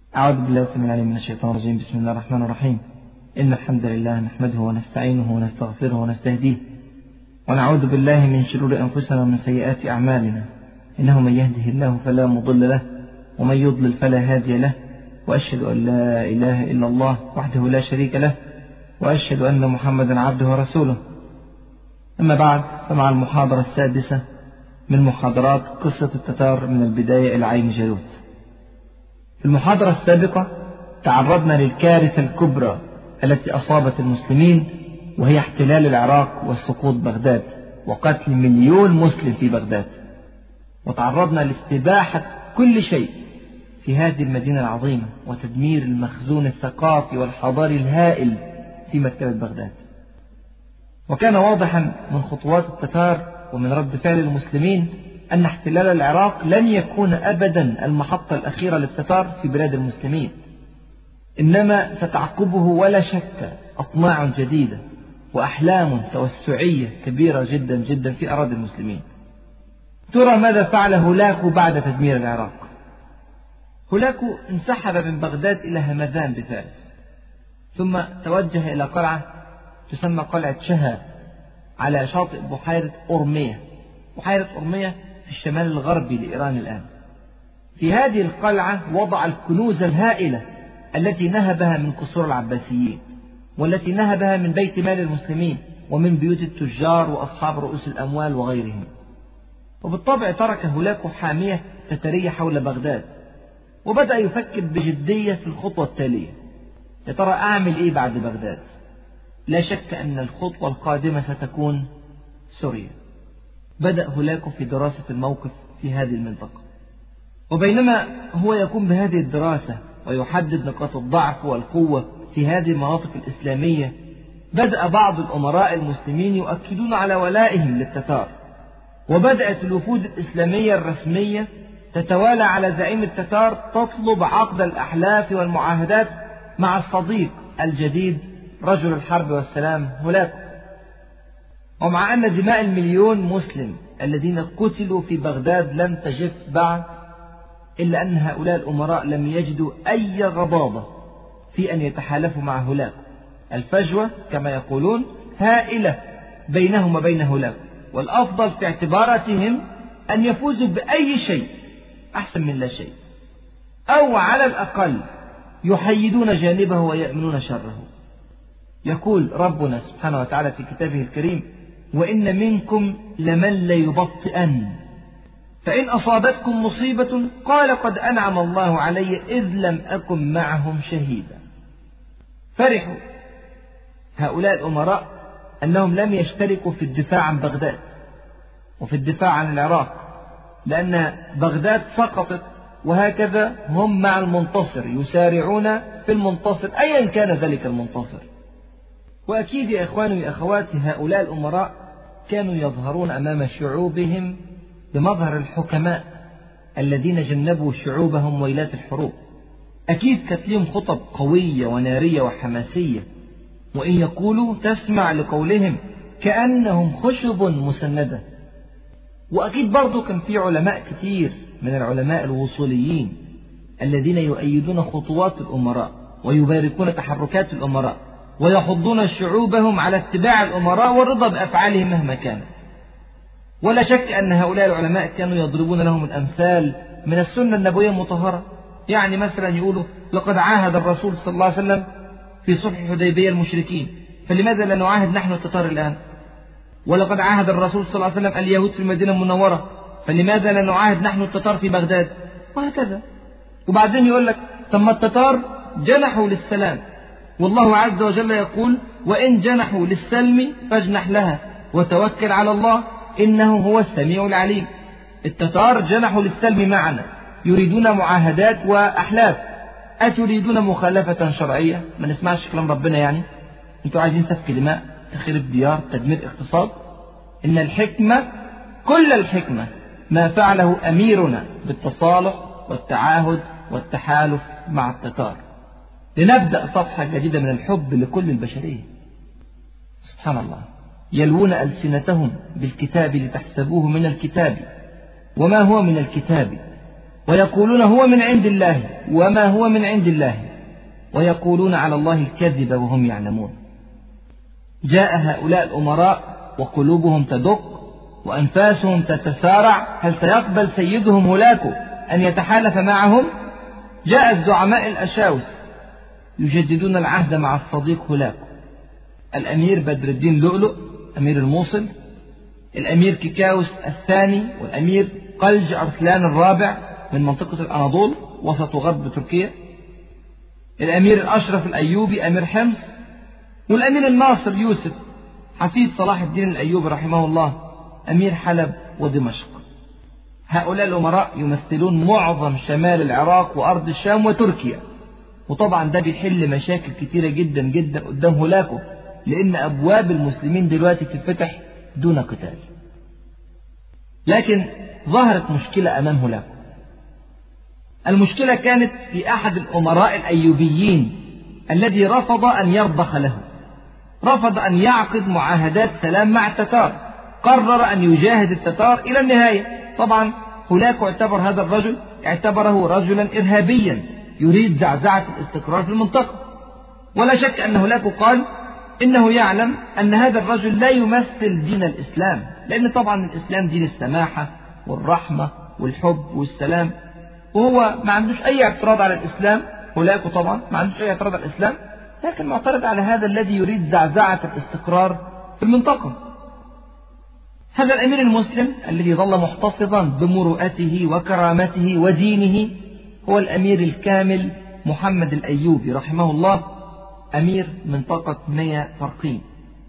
أعوذ بالله السميع العليم من الشيطان الرجيم. بسم الله الرحمن الرحيم. إن الحمد لله نحمده ونستعينه ونستغفره ونستهديه ونعوذ بالله من شرور أنفسنا ومن سيئات أعمالنا. إنه من يهده الله فلا مضل له ومن يضلل فلا هادي له، وأشهد أن لا إله إلا الله وحده لا شريك له، وأشهد أن محمدا عبده ورسوله. أما بعد، فمع المحاضرة السادسة من محاضرات قصة التتار من البداية إلى عين جالوت. في المحاضرة السابقة تعرضنا للكارثة الكبرى التي أصابت المسلمين، وهي احتلال العراق وسقوط بغداد وقتل 1,000,000 مسلم في بغداد، وتعرضنا لاستباحة كل شيء في هذه المدينة العظيمة وتدمير المخزون الثقافي والحضاري الهائل في مكتبة بغداد. وكان واضحا من خطوات التتار ومن رد فعل المسلمين أن احتلال العراق لن يكون أبدا المحطة الأخيرة للتتار في بلاد المسلمين، إنما ستعقبه ولا شك أطماع جديدة وأحلام توسعية كبيرة جدا جدا في أراضي المسلمين. ترى ماذا فعل هولاكو بعد تدمير العراق؟ هولاكو انسحب من بغداد إلى همذان بفارس، ثم توجه إلى قلعة تسمى قلعة شها على شاطئ بحيرة أورمية. بحيرة أورمية في الشمال الغربي لإيران الآن. في هذه القلعة وضع الكنوز الهائلة التي نهبها من قصور العباسيين، والتي نهبها من بيت مال المسلمين ومن بيوت التجار وأصحاب رؤوس الأموال وغيرهم. وبالطبع ترك هولاكو حامية تترية حول بغداد، وبدأ يفكر بجدية في الخطوة التالية: يا ترى أعمل إيه بعد بغداد؟ لا شك أن الخطوة القادمة ستكون سوريا. بدأ هولاكو في دراسة الموقف في هذه المنطقة، وبينما هو يقوم بهذه الدراسة ويحدد نقاط الضعف والقوة في هذه المناطق الإسلامية، بدأ بعض الأمراء المسلمين يؤكدون على ولائهم للتتار، وبدأت الوفود الإسلامية الرسمية تتوالى على زعيم التتار تطلب عقد الأحلاف والمعاهدات مع الصديق الجديد رجل الحرب والسلام هولاكو. ومع أن دماء 1,000,000 مسلم الذين قتلوا في بغداد لم تجف بعد، إلا أن هؤلاء الأمراء لم يجدوا أي غضاضة في أن يتحالفوا مع هولاكو. الفجوة كما يقولون هائلة بينهم وبين هولاكو، والأفضل في اعتباراتهم أن يفوزوا بأي شيء أحسن من لا شيء، أو على الأقل يحيدون جانبه ويأمنون شره. يقول ربنا سبحانه وتعالى في كتابه الكريم: وإن منكم لمن ليبطئن فإن أصابتكم مصيبة قال قد أنعم الله علي إذ لم أكن معهم شهيدا. فرحوا هؤلاء الأمراء أنهم لم يشتركوا في الدفاع عن بغداد وفي الدفاع عن العراق، لأن بغداد سقطت، وهكذا هم مع المنتصر يسارعون في المنتصر أيا كان ذلك المنتصر. وأكيد يا إخواني وأخواتي هؤلاء الأمراء كانوا يظهرون أمام شعوبهم بمظهر الحكماء الذين جنبوا شعوبهم ويلات الحروب. أكيد كانت لهم خطب قوية ونارية وحماسية، وإن يقولوا تسمع لقولهم كأنهم خشب مسندة. وأكيد برضو كان في علماء كتير من العلماء الوصوليين الذين يؤيدون خطوات الأمراء ويباركون تحركات الأمراء ويحضون شعوبهم على اتباع الأمراء والرضا بأفعالهم مهما كانت. ولا شك أن هؤلاء العلماء كانوا يضربون لهم الأمثال من السنة النبوية المطهرة. يعني مثلا يقولوا: لقد عاهد الرسول صلى الله عليه وسلم في صلح الحديبية المشركين، فلماذا لا نعاهد نحن التتار الآن؟ ولقد عاهد الرسول صلى الله عليه وسلم اليهود في المدينة المنورة، فلماذا لا نعاهد نحن التتار في بغداد؟ وهكذا. وبعدين يقول لك: ثم التتار جنحوا للسلام، والله عز وجل يقول: وإن جنحوا للسلم فاجنح لها وتوكل على الله إنه هو السميع العليم. التتار جنحوا للسلم معنا، يريدون معاهدات وأحلاف. أتريدون مخالفة شرعية؟ ما نسمعش كلام ربنا يعني؟ أنتوا عايزين سفك دماء، تخرب ديار، تدمير اقتصاد؟ إن الحكمة كل الحكمة ما فعله أميرنا بالتصالح والتعاهد والتحالف مع التتار، لنبدأ صفحة جديدة من الحب لكل البشرية. سبحان الله، يلوون ألسنتهم بالكتاب لتحسبوه من الكتاب وما هو من الكتاب ويقولون هو من عند الله وما هو من عند الله، ويقولون على الله الكذب وهم يعلمون. جاء هؤلاء الأمراء وقلوبهم تدق وأنفاسهم تتسارع، هل سيقبل سيدهم هولاكو أن يتحالف معهم؟ جاء الزعماء الأشاوس يجددون العهد مع الصديق هولاكو، الأمير بدر الدين لؤلؤ أمير الموصل، الأمير كيكاوس الثاني، والأمير قلج أرسلان الرابع من منطقة الأناضول وسط وغرب تركيا، الأمير الأشرف الأيوبي أمير حمص، والأمير الناصر يوسف حفيد صلاح الدين الأيوبي رحمه الله أمير حلب ودمشق. هؤلاء الأمراء يمثلون معظم شمال العراق وأرض الشام وتركيا، وطبعا ده بيحل مشاكل كتيرة جدا جدا قدام هولاكو، لأن أبواب المسلمين دلوقتي تتفتح دون قتال. لكن ظهرت مشكلة أمام هولاكو. المشكلة كانت في أحد الأمراء الأيوبيين الذي رفض أن يرضخ له، رفض أن يعقد معاهدات سلام مع التتار، قرر أن يجاهد التتار إلى النهاية. طبعا هولاكو اعتبره رجلا إرهابيا يريد زعزعة الاستقرار في المنطقة، ولا شك أن هولاكو قال إنه يعلم أن هذا الرجل لا يمثل دين الإسلام، لأن طبعا الإسلام دين السماحة والرحمة والحب والسلام، وهو ما عندوش أي اعتراض على الإسلام. هولاكو طبعا ما عندوش أي اعتراض على الإسلام، لكن معترض على هذا الذي يريد زعزعة الاستقرار في المنطقة. هذا الأمير المسلم الذي ظل محتفظا بمروءته وكرامته ودينه هو الأمير الكامل محمد الأيوبي رحمه الله، أمير منطقة ميا فرقين.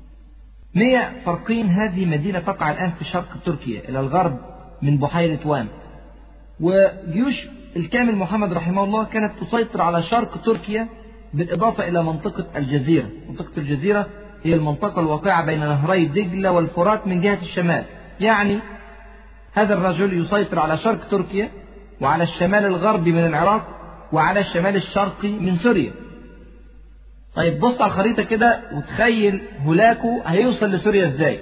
ميا فرقين هذه مدينة تقع الآن في شرق تركيا إلى الغرب من بحيرة وان، وجيوش الكامل محمد رحمه الله كانت تسيطر على شرق تركيا بالإضافة إلى منطقة الجزيرة. منطقة الجزيرة هي المنطقة الواقعة بين نهري دجلة والفرات من جهة الشمال، يعني هذا الرجل يسيطر على شرق تركيا وعلى الشمال الغربي من العراق وعلى الشمال الشرقي من سوريا. طيب بص على الخريطة كده وتخيل هولاكو هيوصل لسوريا ازاي.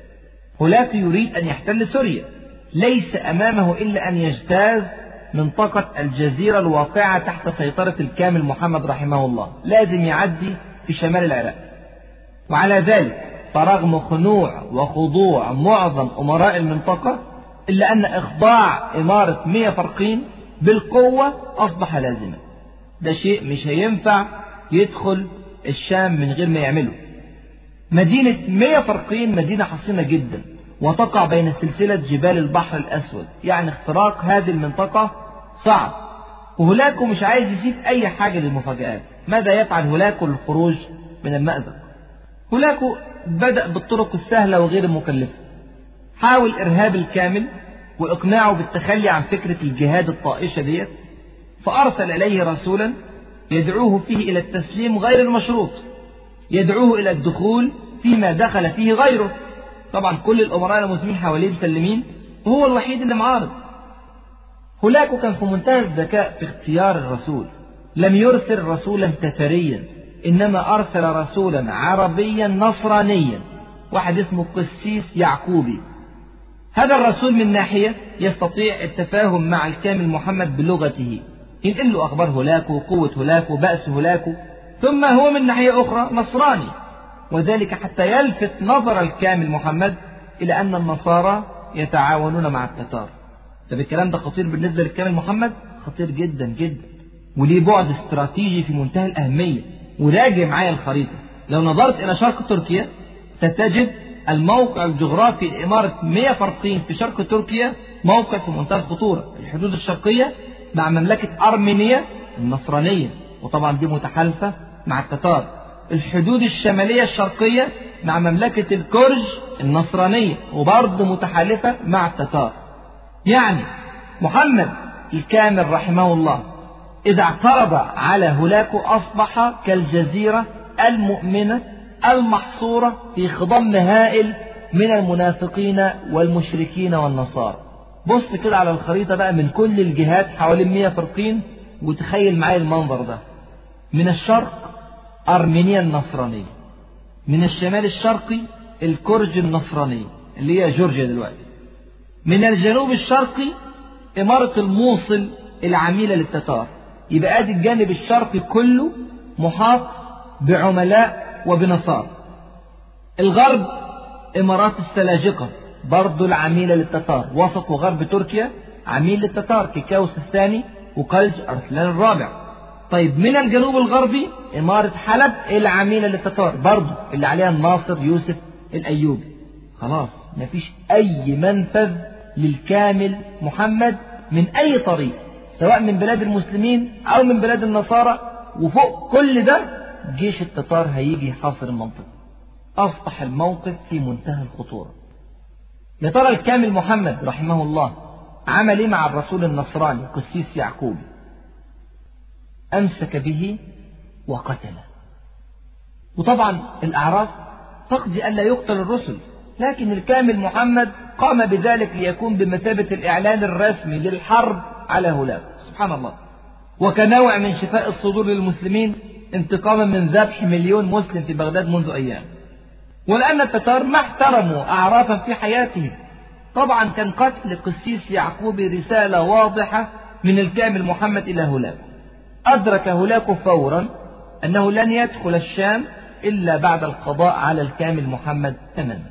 هولاكو يريد أن يحتل سوريا، ليس أمامه إلا أن يجتاز منطقة الجزيرة الواقعة تحت سيطرة الكامل محمد رحمه الله، لازم يعدي في شمال العراق. وعلى ذلك فرغم خنوع وخضوع معظم أمراء المنطقة إلا أن إخضاع إمارة ميا فرقين بالقوة أصبح لازما. ده شيء مش هينفع يدخل الشام من غير ما يعمله. مدينة ميا فرقين مدينة حصينة جدا وتقع بين سلسلة جبال البحر الأسود، يعني اختراق هذه المنطقة صعب، وهولاكو مش عايز يسيب أي حاجة للمفاجآت. ماذا يفعل هولاكو للخروج من المأزق؟ هولاكو بدأ بالطرق السهلة وغير المكلفة، حاول إرهاب الكامل وإقناعه بالتخلي عن فكرة الجهاد الطائشة ديت، فأرسل إليه رسولا يدعوه فيه إلى التسليم غير المشروط، يدعوه إلى الدخول فيما دخل فيه غيره. طبعا كل الأمراء المسلمين حواليه مسلمين وهو الوحيد اللي معارض. هولاكو كان في منتهى الذكاء في اختيار الرسول، لم يرسل رسولا تتريا، إنما أرسل رسولا عربيا نصرانيا، واحد اسمه قسيس يعقوبي. هذا الرسول من ناحية يستطيع التفاهم مع الكامل محمد بلغته، ينقل له أخبار هولاكو، قوة هولاكو، بأس هولاكو، ثم هو من ناحية أخرى نصراني، وذلك حتى يلفت نظر الكامل محمد إلى أن النصارى يتعاونون مع التتار. طب الكلام ده خطير بالنسبة للكامل محمد؟ خطير جدا جدا، وليه بعد استراتيجي في منتهى الأهمية. وراجع معايا الخريطة، لو نظرت إلى شرق تركيا ستجد الموقع الجغرافي لإمارة ميا فرقين في شرق تركيا موقع في منتهى الخطورة. الحدود الشرقية مع مملكة أرمينيا النصرانية، وطبعا دي متحالفة مع التتار. الحدود الشمالية الشرقية مع مملكة الكرج النصرانية وبرضه متحالفة مع التتار. يعني محمد الكامل رحمه الله إذا اعترض على هولاكو أصبح كالجزيرة المؤمنة المحصورة في خضم هائل من المنافقين والمشركين والنصارى. بص كده على الخريطة بقى من كل الجهات حوالين ميا فرقين، وتخيل معايا المنظر ده. من الشرق أرمينيا النصرانية، من الشمال الشرقي الكرج النصرانية اللي هي جورجيا دلوقتي، من الجنوب الشرقي إمارة الموصل العميلة للتتار. يبقى ادي الجانب الشرقي كله محاط بعملاء وبنصارى. الغرب إمارات السلاجقة برضو العميلة للتتار. وسط وغرب تركيا عميل للتتار، كيكاوس الثاني وقلج أرسلان الرابع. طيب من الجنوب الغربي إمارة حلب العميلة للتتار برضو اللي عليها الناصر يوسف الأيوبي. خلاص مفيش أي منفذ للكامل محمد من أي طريق، سواء من بلاد المسلمين أو من بلاد النصارى. وفوق كل ده جيش التتار هيجي يحاصر المنطقة. أصبح الموقف في منتهى الخطورة. يا ترى الكامل محمد رحمه الله عمل ايه مع الرسول النصراني قسيس يعقوب؟ أمسك به وقتله. وطبعا الأعراف تقضي ألا يقتل الرسل، لكن الكامل محمد قام بذلك ليكون بمثابة الإعلان الرسمي للحرب على هؤلاء. سبحان الله. وكنوع من شفاء الصدور للمسلمين انتقاما من ذبح 1,000,000 مسلم في بغداد منذ أيام. ولأن التتار ما احترموا أعرافا في حياتهم، طبعا كان قتل قسيس يعقوب رسالة واضحة من الكامل محمد إلى هولاكو. أدرك هولاكو فورا أنه لن يدخل الشام إلا بعد القضاء على الكامل محمد تماما.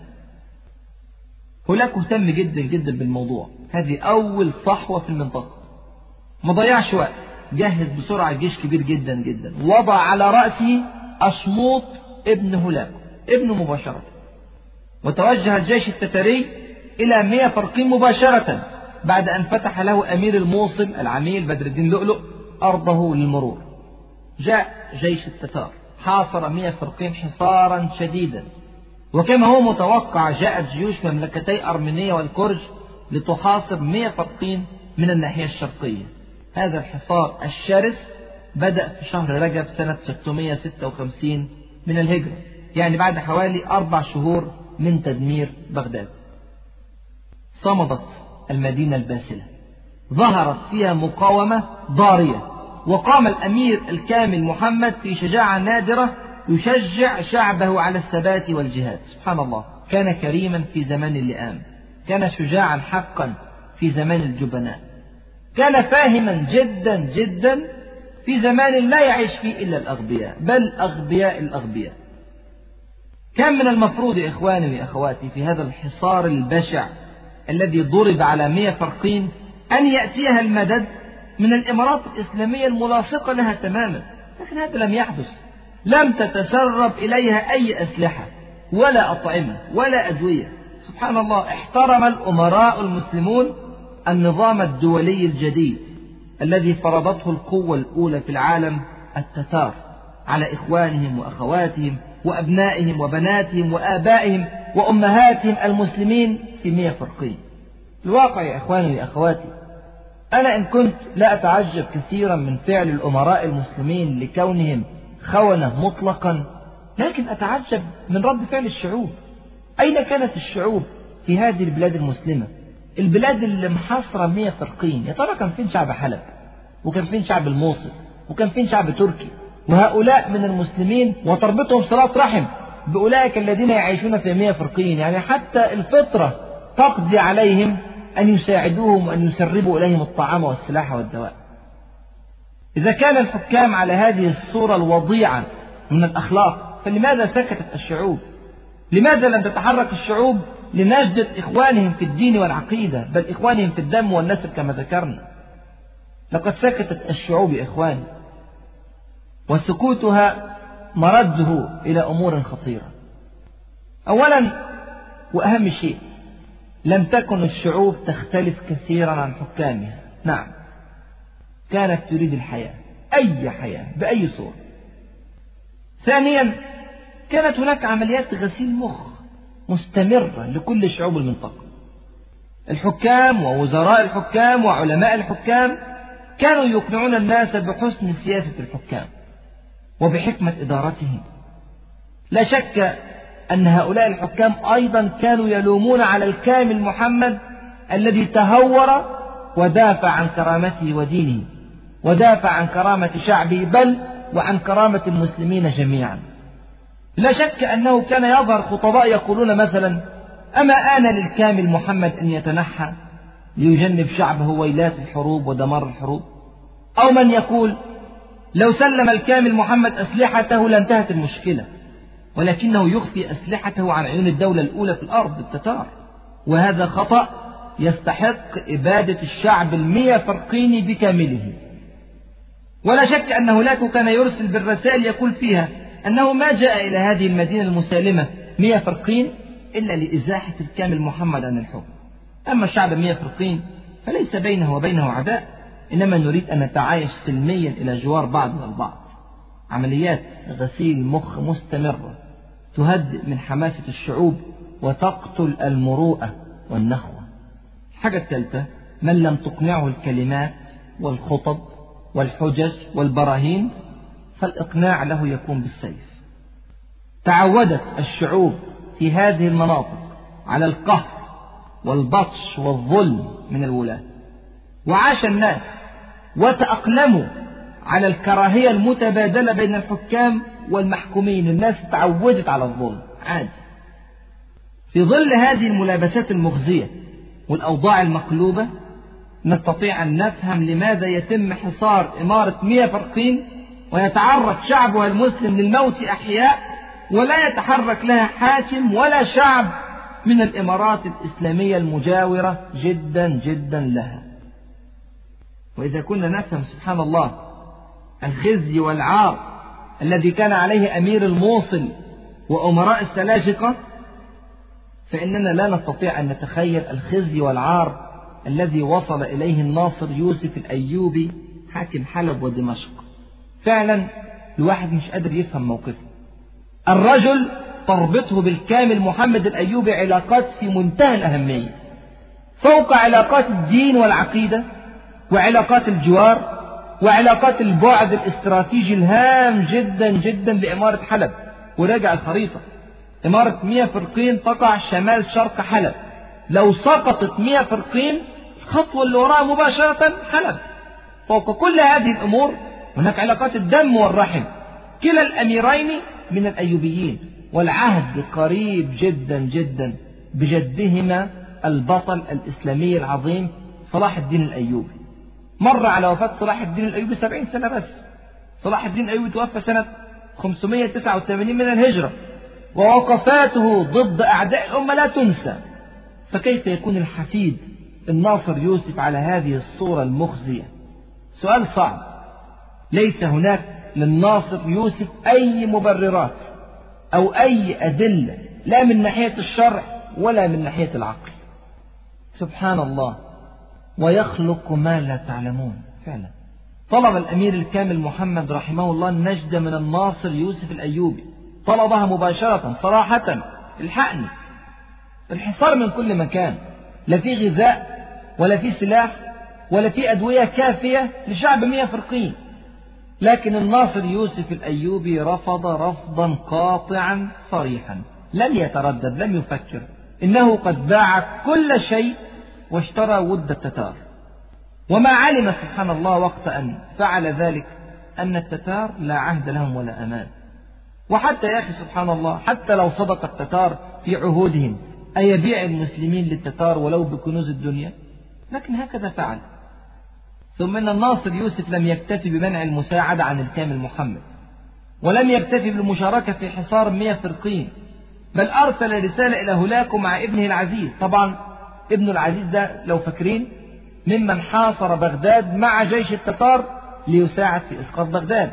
هولاكو اهتم جدا جدا بالموضوع. هذه أول صحوة في المنطقة. ما ضيعش وقت، جهز بسرعة جيش كبير جدا جدا، وضع على رأسه أشموط ابن هولاكو ابنه مباشرة. وتوجه الجيش التتاري إلى 100 فرقين مباشرة بعد أن فتح له أمير الموصل العميل بدر الدين لؤلؤ أرضه للمرور. جاء جيش التتار حاصر 100 فرقين حصارا شديدا، وكما هو متوقع جاءت جيوش مملكتي أرمينيا والكرج لتحاصر 100 فرقين من الناحية الشرقية. هذا الحصار الشرس بدأ في شهر رجب سنة 656 من الهجرة، يعني بعد حوالي 4 شهور من تدمير بغداد. صمدت المدينة الباسلة، ظهرت فيها مقاومة ضارية، وقام الأمير الكامل محمد في شجاعة نادرة يشجع شعبه على الثبات والجهاد. سبحان الله. كان كريما في زمان اللئام، كان شجاعا حقا في زمان الجبناء، كان فاهما جدا جدا في زمان لا يعيش فيه إلا الأغبياء، بل أغبياء الأغبياء. كان من المفروض يا إخواني وأخواتي في هذا الحصار البشع الذي ضرب على 100 فرقين أن يأتيها المدد من الإمارات الإسلامية الملاصقة لها تماما، لكن هذا لم يحدث. لم تتسرب إليها أي أسلحة ولا أطعمة ولا أدوية. سبحان الله. احترم الأمراء المسلمون النظام الدولي الجديد الذي فرضته القوة الأولى في العالم التتار على إخوانهم وأخواتهم وأبنائهم وبناتهم وآبائهم وأمهاتهم المسلمين في 100 فرقين. الواقع يا إخواني وأخواتي، أنا إن كنت لا أتعجب كثيرا من فعل الأمراء المسلمين لكونهم خونة مطلقا، لكن أتعجب من رد فعل الشعوب. أين كانت الشعوب في هذه البلاد المسلمة، البلاد اللي محاصرة 100 فرقين؟ يا ترى كان فين شعب حلب، وكان فين شعب الموصل، وكان فين شعب تركي؟ وهؤلاء من المسلمين وتربطهم صلة رحم بأولئك الذين يعيشون في 100 فرقين، يعني حتى الفطرة تقضي عليهم أن يساعدوهم وأن يسربوا إليهم الطعام والسلاح والدواء. إذا كان الحكام على هذه الصورة الوضيعة من الأخلاق، فلماذا سكتت الشعوب؟ لماذا لم تتحرك الشعوب لنجدة إخوانهم في الدين والعقيدة، بل إخوانهم في الدم والنسب كما ذكرنا؟ لقد سكتت الشعوب يا إخواني، وسكوتها مرده إلى أمور خطيرة. أولا وأهم شيء، لم تكن الشعوب تختلف كثيرا عن حكامها. نعم، كانت تريد الحياة، أي حياة بأي صورة. ثانيا، كانت هناك عمليات غسيل مخ مستمرة لكل شعوب المنطقة. الحكام ووزراء الحكام وعلماء الحكام كانوا يقنعون الناس بحسن سياسة الحكام وبحكمة إدارتهم. لا شك أن هؤلاء الحكام أيضا كانوا يلومون على الكامل محمد الذي تهور ودافع عن كرامته ودينه، ودافع عن كرامة شعبه، بل وعن كرامة المسلمين جميعا. لا شك أنه كان يظهر خطباء يقولون مثلا: أما آن للكامل محمد أن يتنحى ليجنب شعبه ويلات الحروب ودمار الحروب؟ أو من يقول لو سلم الكامل محمد أسلحته لانتهت المشكلة، ولكنه يخفي أسلحته عن عيون الدولة الأولى في الأرض التتار، وهذا خطأ يستحق إبادة الشعب 100 فرقيني بكامله. ولا شك أن هولاكو كان يرسل بالرسائل يقول فيها أنه ما جاء إلى هذه المدينة المسالمة 100 فرقين إلا لإزاحة الكامل محمد عن الحكم. أما الشعب 100 فرقين فليس بينه وبينه عداء، إنما نريد أن نتعايش سلميا إلى جوار بعضنا البعض. عمليات غسيل مخ مستمرة تهدئ من حماسة الشعوب وتقتل المروءة والنخوة. الحاجة الثالثة، من لم تقنعه الكلمات والخطب والحجج والبراهين فالإقناع له يكون بالسيف. تعودت الشعوب في هذه المناطق على القهر والبطش والظلم من الولاة، وعاش الناس وتأقلموا على الكراهية المتبادلة بين الحكام والمحكومين. الناس تعودت على الظلم عادي. في ظل هذه الملابسات المخزية والأوضاع المقلوبة نستطيع أن نفهم لماذا يتم حصار إمارة 100 فرقين ويتعرض شعبها المسلم للموت أحياء، ولا يتحرك لها حاكم ولا شعب من الإمارات الإسلامية المجاورة جدا جدا لها. وإذا كنا نفهم سبحان الله الخزي والعار الذي كان عليه أمير الموصل وأمراء السلاجقة، فإننا لا نستطيع أن نتخيل الخزي والعار الذي وصل إليه الناصر يوسف الأيوبي حاكم حلب ودمشق. فعلا الواحد مش قادر يفهم موقفه. الرجل تربطه بالكامل محمد الأيوبي علاقات في منتهى الأهمية، فوق علاقات الدين والعقيدة وعلاقات الجوار وعلاقات البعد الاستراتيجي الهام جدا جدا لإمارة حلب. وراجع الخريطة، إمارة 100 فرقين تقع شمال شرق حلب. لو سقطت 100 فرقين الخطوة اللي وراها مباشرة حلب. فوق كل هذه الأمور هناك علاقات الدم والرحم. كلا الأميرين من الأيوبيين، والعهد قريب جدا جدا بجدهما البطل الإسلامي العظيم صلاح الدين الأيوبي. مر على وفاة صلاح الدين الأيوبي 70 سنة بس. صلاح الدين الأيوبي توفى سنة 589 من الهجرة، ووقفاته ضد أعداء الأمة لا تنسى. فكيف يكون الحفيد الناصر يوسف على هذه الصورة المخزية؟ سؤال صعب. ليس هناك للناصر يوسف أي مبررات أو أي أدلة، لا من ناحية الشرع ولا من ناحية العقل. سبحان الله، ويخلق ما لا تعلمون. فعلا طلب الأمير الكامل محمد رحمه الله النجدة من الناصر يوسف الأيوبي، طلبها مباشرة صراحة. الحقني. الحصار من كل مكان، لا في غذاء ولا في سلاح ولا في أدوية كافية لشعب 100 فرقين. لكن الناصر يوسف الأيوبي رفض رفضا قاطعا صريحا، لم يتردد، لم يفكر. إنه قد باع كل شيء واشترى ود التتار. وما علم سبحان الله وقت أن فعل ذلك أن التتار لا عهد لهم ولا أمان. وحتى يا أخي سبحان الله، حتى لو صدق التتار في عهودهم أيبيع المسلمين للتتار ولو بكنوز الدنيا؟ لكن هكذا فعل. ثم أن الناصر يوسف لم يكتفي بمنع المساعدة عن الكامل محمد، ولم يكتفي بالمشاركة في حصار 100 فرقين، بل أرسل رسالة إلى هولاكو مع ابنه العزيز. طبعا ابن العزيز ده لو فاكرين ممن حاصر بغداد مع جيش التتار ليساعد في إسقاط بغداد.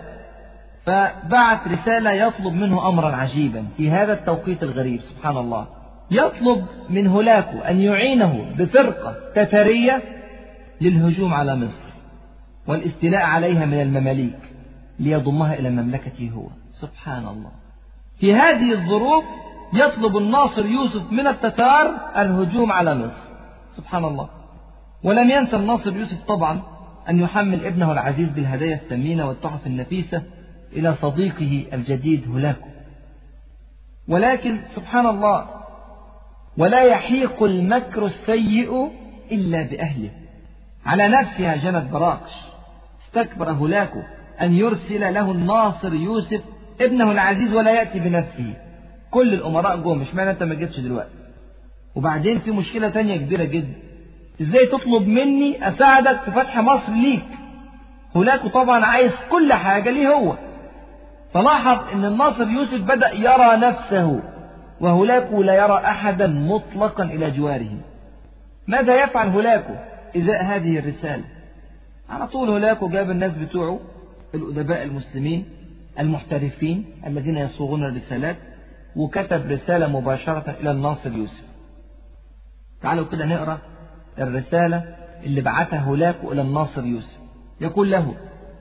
فبعث رسالة يطلب منه أمرا عجيبا في هذا التوقيت الغريب. سبحان الله، يطلب من هولاكو أن يعينه بفرقة تتارية للهجوم على مصر والاستيلاء عليها من المماليك ليضمها إلى مملكته هو. سبحان الله، في هذه الظروف يطلب الناصر يوسف من التتار الهجوم على مصر. سبحان الله. ولم ينسى الناصر يوسف طبعا أن يحمل ابنه العزيز بالهدايا الثمينة والتحف النفيسة إلى صديقه الجديد هولاكو. ولكن سبحان الله، ولا يحيق المكر السيء إلا بأهله. على نفسها جنت براقش. استكبر هولاكو أن يرسل له الناصر يوسف ابنه العزيز ولا يأتي بنفسه. كل الأمراء جوه، مش معنى أنت ما جيتش دلوقتي. وبعدين في مشكلة تانية كبيرة جدا، إزاي تطلب مني أساعدك في فتح مصر ليك؟ هولاكو طبعا عايز كل حاجة ليه هو، فلاحظ أن الناصر يوسف بدأ يرى نفسه، وهولاكو لا يرى أحدا مطلقا إلى جواره. ماذا يفعل هولاكو إزاء هذه الرسالة؟ على طول هولاكو جاب الناس بتوعه الأدباء المسلمين المحترفين الذين يصوغون الرسالات، وكتب رسالة مباشرة إلى الناصر يوسف. تعالوا كده نقرأ الرسالة اللي بعثها هولاكو إلى الناصر يوسف. يقول له: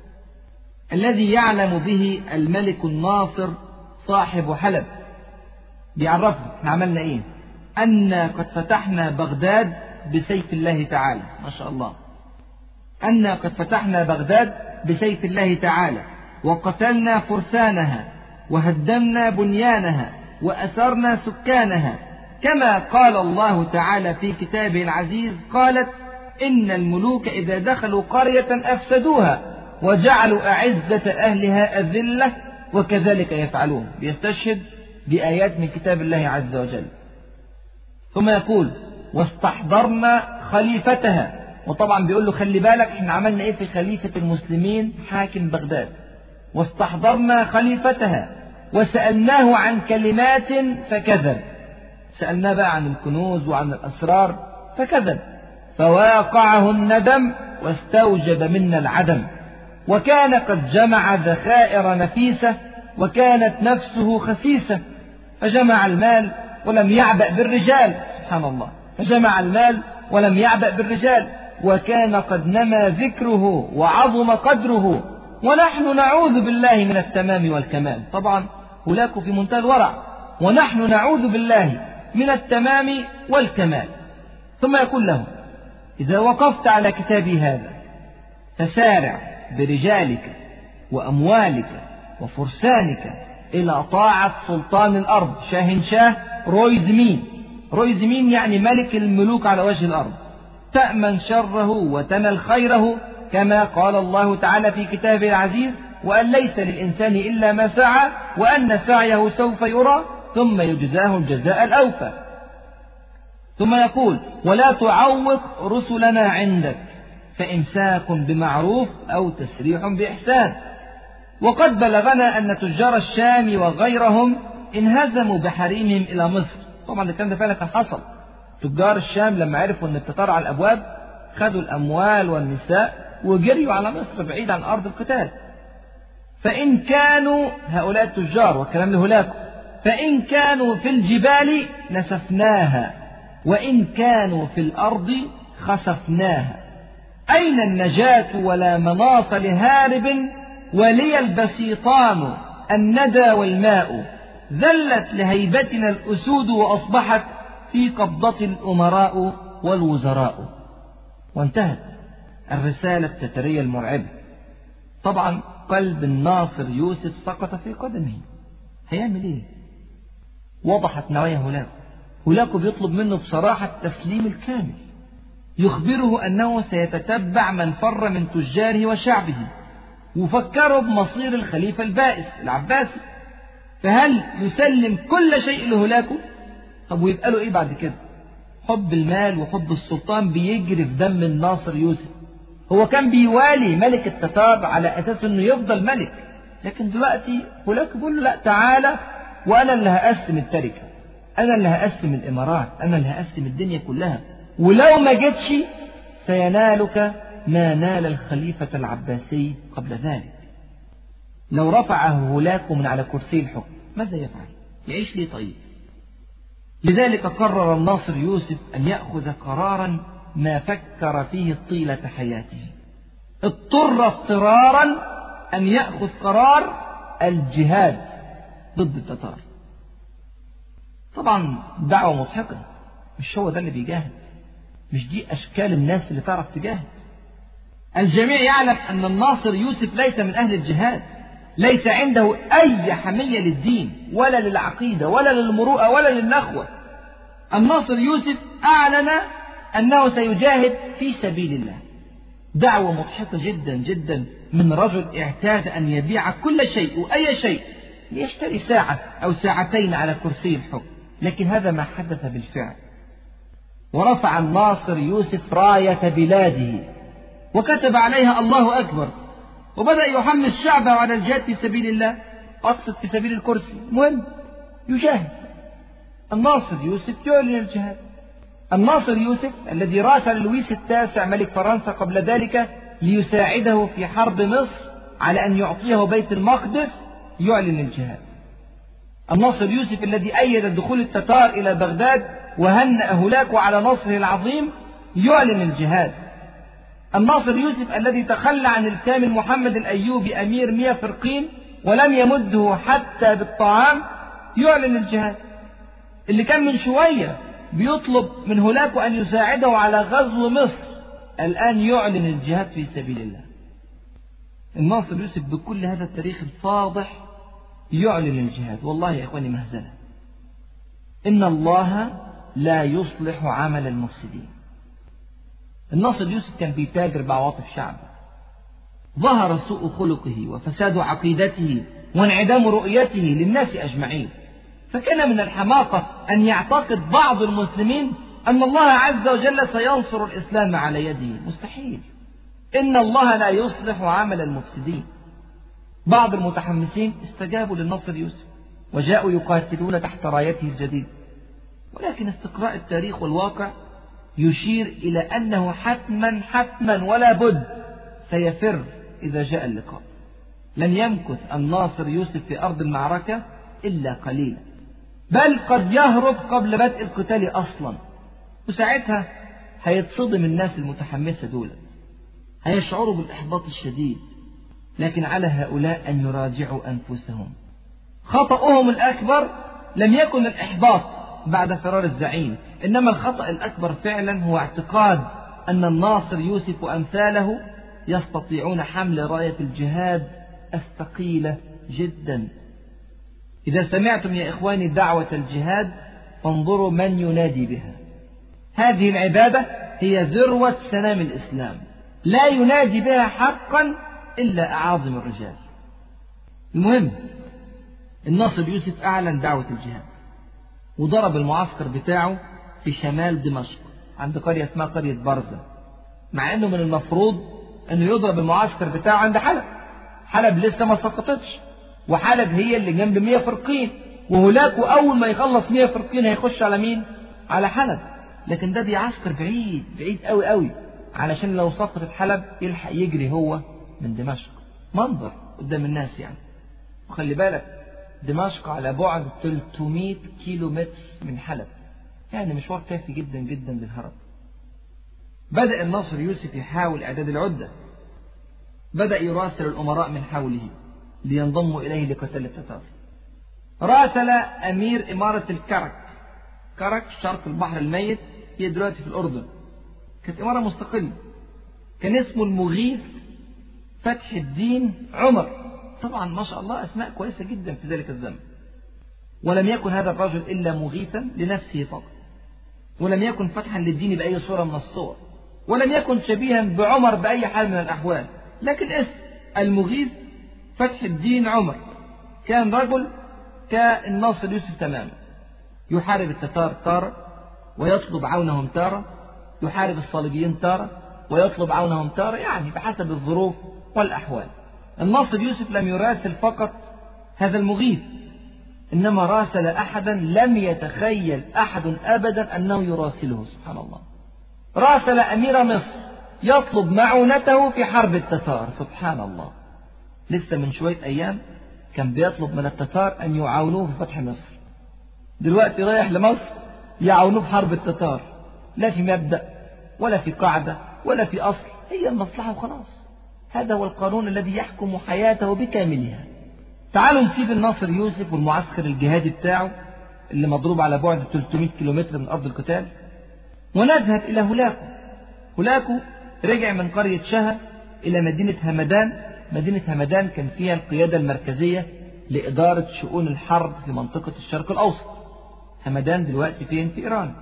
الذي يعلم به الملك الناصر صاحب حلب، بيعرفه احنا عملنا ايه، أن قد فتحنا بغداد بسيف الله تعالى. ما شاء الله، أن قد فتحنا بغداد بسيف الله تعالى، وقتلنا فرسانها، وهدمنا بنيانها، وأسرنا سكانها، كما قال الله تعالى في كتابه العزيز: قالت إن الملوك إذا دخلوا قرية أفسدوها وجعلوا أعزة أهلها أذلة وكذلك يفعلون. بيستشهد بآيات من كتاب الله عز وجل. ثم يقول: واستحضرنا خليفتها. وطبعا بيقول له خلي بالك احنا عملنا ايه في خليفة المسلمين حاكم بغداد. واستحضرنا خليفتها وسألناه عن كلمات فكذب. سألناه بقى عن الكنوز وعن الأسرار فكذب، فواقعه الندم واستوجب منا العدم، وكان قد جمع ذخائر نفيسة وكانت نفسه خسيسة، فجمع المال ولم يعبأ بالرجال. سبحان الله، فجمع المال ولم يعبأ بالرجال، وكان قد نمى ذكره وعظم قدره، ونحن نعوذ بالله من التمام والكمال. طبعا هولاكو في منتهى الورع، ونحن نعوذ بالله من التمام والكمال. ثم يقول له: إذا وقفت على كتابي هذا فسارع برجالك وأموالك وفرسانك إلى طاعة سلطان الأرض شاهنشاه رويزمين. رويزمين يعني ملك الملوك على وجه الأرض، تأمن شره وتنل خيره، كما قال الله تعالى في كتابه العزيز: وأن ليس للإنسان إلا ما سعى وأن سعيه سوف يرى ثم يجزاه الجزاء الأوفى. ثم يقول: ولا تعوق رسلنا عندك، فإمساك بمعروف أو تسريح بإحسان. وقد بلغنا أن تجار الشام وغيرهم انهزموا بحريمهم إلى مصر. طبعا الكلام ده فعلا كان حصل. تجار الشام لما عرفوا أن التتار على الأبواب خدوا الأموال والنساء وجريوا على مصر بعيد عن أرض القتال. فإن كانوا هؤلاء التجار، والكلام لهولاكو، فإن كانوا في الجبال نسفناها، وإن كانوا في الأرض خسفناها. أين النجاة ولا مناص لهارب، ولي البسيطان الندى والماء، ذلت لهيبتنا الأسود وأصبحت في قبضة الأمراء والوزراء. وانتهت الرسالة التترية المرعبة. طبعا قلب الناصر يوسف سقط في قدمه. هيعمل ايه؟ وضحت نوايا هولاكو. هولاكو بيطلب منه بصراحة التسليم الكامل، يخبره أنه سيتتبع من فر من تجاره وشعبه، وفكره بمصير الخليفة البائس العباسي. فهل يسلم كل شيء لهولاكو؟ طب ويبقى له ايه بعد كده؟ حب المال وحب السلطان بيجري في دم الناصر يوسف. هو كان بيوالي ملك التتار على أساس أنه يفضل ملك، لكن دلوقتي هولاكو بيقول له لا تعالى وأنا اللي هقسم التركة، أنا اللي هقسم الإمارات، أنا اللي هقسم الدنيا كلها، ولو ما جتش سينالك ما نال الخليفة العباسي قبل ذلك. لو رفعه هولاكو من على كرسي الحكم ماذا يفعل؟ يعيش ليه طيب؟ لذلك قرر الناصر يوسف أن يأخذ قرارا ما فكر فيه طيلة حياته. اضطر اضطرارا أن يأخذ قرار الجهاد ضد التتار. طبعا دعوة مضحكة، مش هو ده اللي بيجاهد، مش دي أشكال الناس اللي تعرف تجاهد. الجميع يعلم أن الناصر يوسف ليس من أهل الجهاد، ليس عنده أي حمية للدين ولا للعقيدة ولا للمروءة ولا للنخوة. الناصر يوسف أعلن أنه سيجاهد في سبيل الله. دعوة مضحكة جدا جدا من رجل اعتاد أن يبيع كل شيء وأي شيء ليشتري ساعة أو ساعتين على كرسي الحكم، لكن هذا ما حدث بالفعل. ورفع الناصر يوسف راية بلاده وكتب عليها الله أكبر، وبدأ يحمس شعبه على الجهاد في سبيل الله، أقصد في سبيل الكرسي. المهم يجاهد. الناصر يوسف يعلن الجهاد. الناصر يوسف الذي راسل لويس التاسع ملك فرنسا قبل ذلك ليساعده في حرب مصر على أن يعطيه بيت المقدس يعلن الجهاد. الناصر يوسف الذي أيد دخول التتار إلى بغداد وهنأ هولاكو على نصره العظيم يعلن الجهاد. الناصر يوسف الذي تخلى عن الكامل محمد الأيوبي أمير 100 فرقين ولم يمده حتى بالطعام يعلن الجهاد. اللي كان من شوية بيطلب من هولاكو أن يساعده على غزو مصر الآن يعلن الجهاد في سبيل الله. الناصر يوسف بكل هذا التاريخ الفاضح يعلن الجهاد. والله يا إخواني مهزلة. إن الله لا يصلح عمل المفسدين. الناصر يوسف كان بيتاجر بعواطف شعبه. ظهر سوء خلقه وفساد عقيدته وانعدام رؤيته للناس أجمعين، فكان من الحماقة أن يعتقد بعض المسلمين أن الله عز وجل سينصر الإسلام على يده. مستحيل. إن الله لا يصلح عمل المفسدين. بعض المتحمسين استجابوا للناصر يوسف وجاءوا يقاتلون تحت رايته الجديدة، ولكن استقراء التاريخ والواقع يشير إلى أنه حتما ولا بد سيفر إذا جاء اللقاء. لن يمكث الناصر يوسف في أرض المعركة إلا قليلا، بل قد يهرب قبل بدء القتال أصلا، وساعتها هيتصدم الناس المتحمسة دول، هيشعروا بالإحباط الشديد. لكن على هؤلاء أن يراجعوا أنفسهم. خطأهم الأكبر لم يكن الإحباط بعد فرار الزعيم، إنما الخطأ الأكبر فعلا هو اعتقاد أن الناصر يوسف وأمثاله يستطيعون حمل راية الجهاد الثقيلة جدا. إذا سمعتم يا إخواني دعوة الجهاد فانظروا من ينادي بها. هذه العبادة هي ذروة سنام الإسلام، لا ينادي بها حقا إلا أعاظم الرجال. المهم الناصر يوسف أعلن دعوة الجهاد وضرب المعسكر بتاعه في شمال دمشق عند قرية اسمها قرية برزة، مع أنه من المفروض أنه يضرب المعسكر بتاعه عند حلب. حلب لسه ما سقطتش، وحلب هي اللي جنب 100 فرقين، وهولاكو أول ما يخلص 100 فرقين هيخش على مين؟ على حلب. لكن ده بيعسكر بعيد قوي قوي، علشان لو سقطت حلب يلحق يجري هو من دمشق. منظر قدام الناس يعني. وخلي بالك دمشق على بعد 300 كيلو متر من حلب، يعني مشوار كافي جدا جدا للهرب. بدأ الناصر يوسف يحاول إعداد العدة. بدأ يراسل الأمراء من حوله لينضموا إليه لقتال التتار. راسل أمير إمارة الكرك. كرك شرق البحر الميت، هي دلوقتي في الأردن، كانت إمارة مستقلة. كان اسمه المغيث فتح الدين عمر. طبعا ما شاء الله أسماء كويسة جدا في ذلك الزمن. ولم يكن هذا الرجل إلا مغيثا لنفسه فقط، ولم يكن فتحا للدين بأي صورة من الصور، ولم يكن شبيها بعمر بأي حال من الأحوال، لكن اسم المغيث فتح الدين عمر. كان رجل كالناصر يوسف تماما، يحارب التتار تارة ويطلب عونهم تارة، يحارب الصليبيين تارة ويطلب عونهم تارة، يعني بحسب الظروف والأحوال. الناصر يوسف لم يراسل فقط هذا المغيث، إنما راسل أحدا لم يتخيل أحد أبدا أنه يراسله. سبحان الله. راسل أمير مصر يطلب معونته في حرب التتار. سبحان الله. لسه من شوية أيام كان بيطلب من التتار أن يعاونوه في فتح مصر، دلوقتي رايح لمصر يعاونوه في حرب التتار. لا في مبدأ ولا في قاعدة ولا في أصل، هي المصلحة وخلاص. هذا هو القانون الذي يحكم حياته بكاملها. تعالوا نسيب الناصر يوسف والمعسكر الجهادي بتاعه اللي مضروب على بعد 300 كيلومتر من أرض القتال، ونذهب إلى هولاكو. هولاكو رجع من قرية شها إلى مدينة همدان. مدينة همدان كان فيها القيادة المركزية لإدارة شؤون الحرب في منطقة الشرق الأوسط. همدان دلوقتي فين؟ في إيران.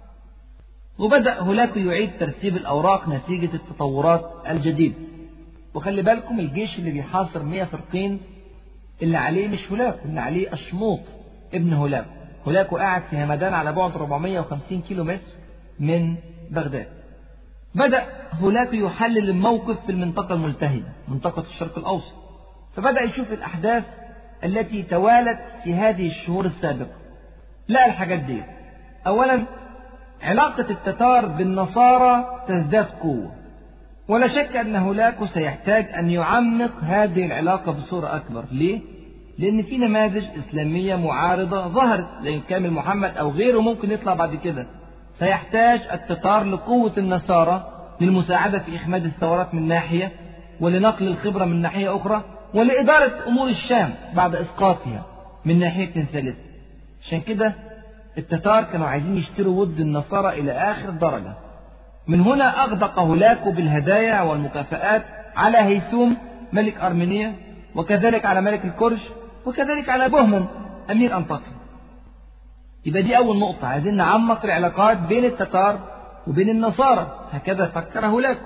وبدأ هولاكو يعيد ترتيب الأوراق نتيجة التطورات الجديدة. وخلي بالكم الجيش اللي بيحاصر 100 فرقين اللي عليه مش هولاكو، اللي عليه أشموط ابن هولاكو. هولاكو قاعد في همدان على بعد 450 كيلو متر من بغداد. بدأ هولاكو يحلل الموقف في المنطقة الملتهبة، منطقة الشرق الأوسط، فبدأ يشوف الأحداث التي توالت في هذه الشهور السابقة. لقى الحاجات دي: أولا، علاقة التتار بالنصارى تزداد قوة، ولا شك أن هولاكو سيحتاج أن يعمق هذه العلاقة بصورة أكبر. ليه؟ لأن في نماذج إسلامية معارضة ظهرت، زي كامل محمد أو غيره ممكن يطلع بعد كده. سيحتاج التتار لقوة النصارى للمساعدة في إخماد الثورات من ناحية، ولنقل الخبرة من ناحية أخرى، ولإدارة أمور الشام بعد إسقاطها من ناحية ثالثة. عشان كده التتار كانوا عايزين يشتروا ود النصارى إلى آخر درجة. من هنا أغدق هولاكو بالهدايا والمكافآت على هيثوم ملك أرمينيا، وكذلك على ملك الكرش، وكذلك على بهمن أمير أنطاكيا. يبقى دي أول نقطة، عايزين نعمق العلاقات بين التتار وبين النصارى، هكذا فكر هولاكو.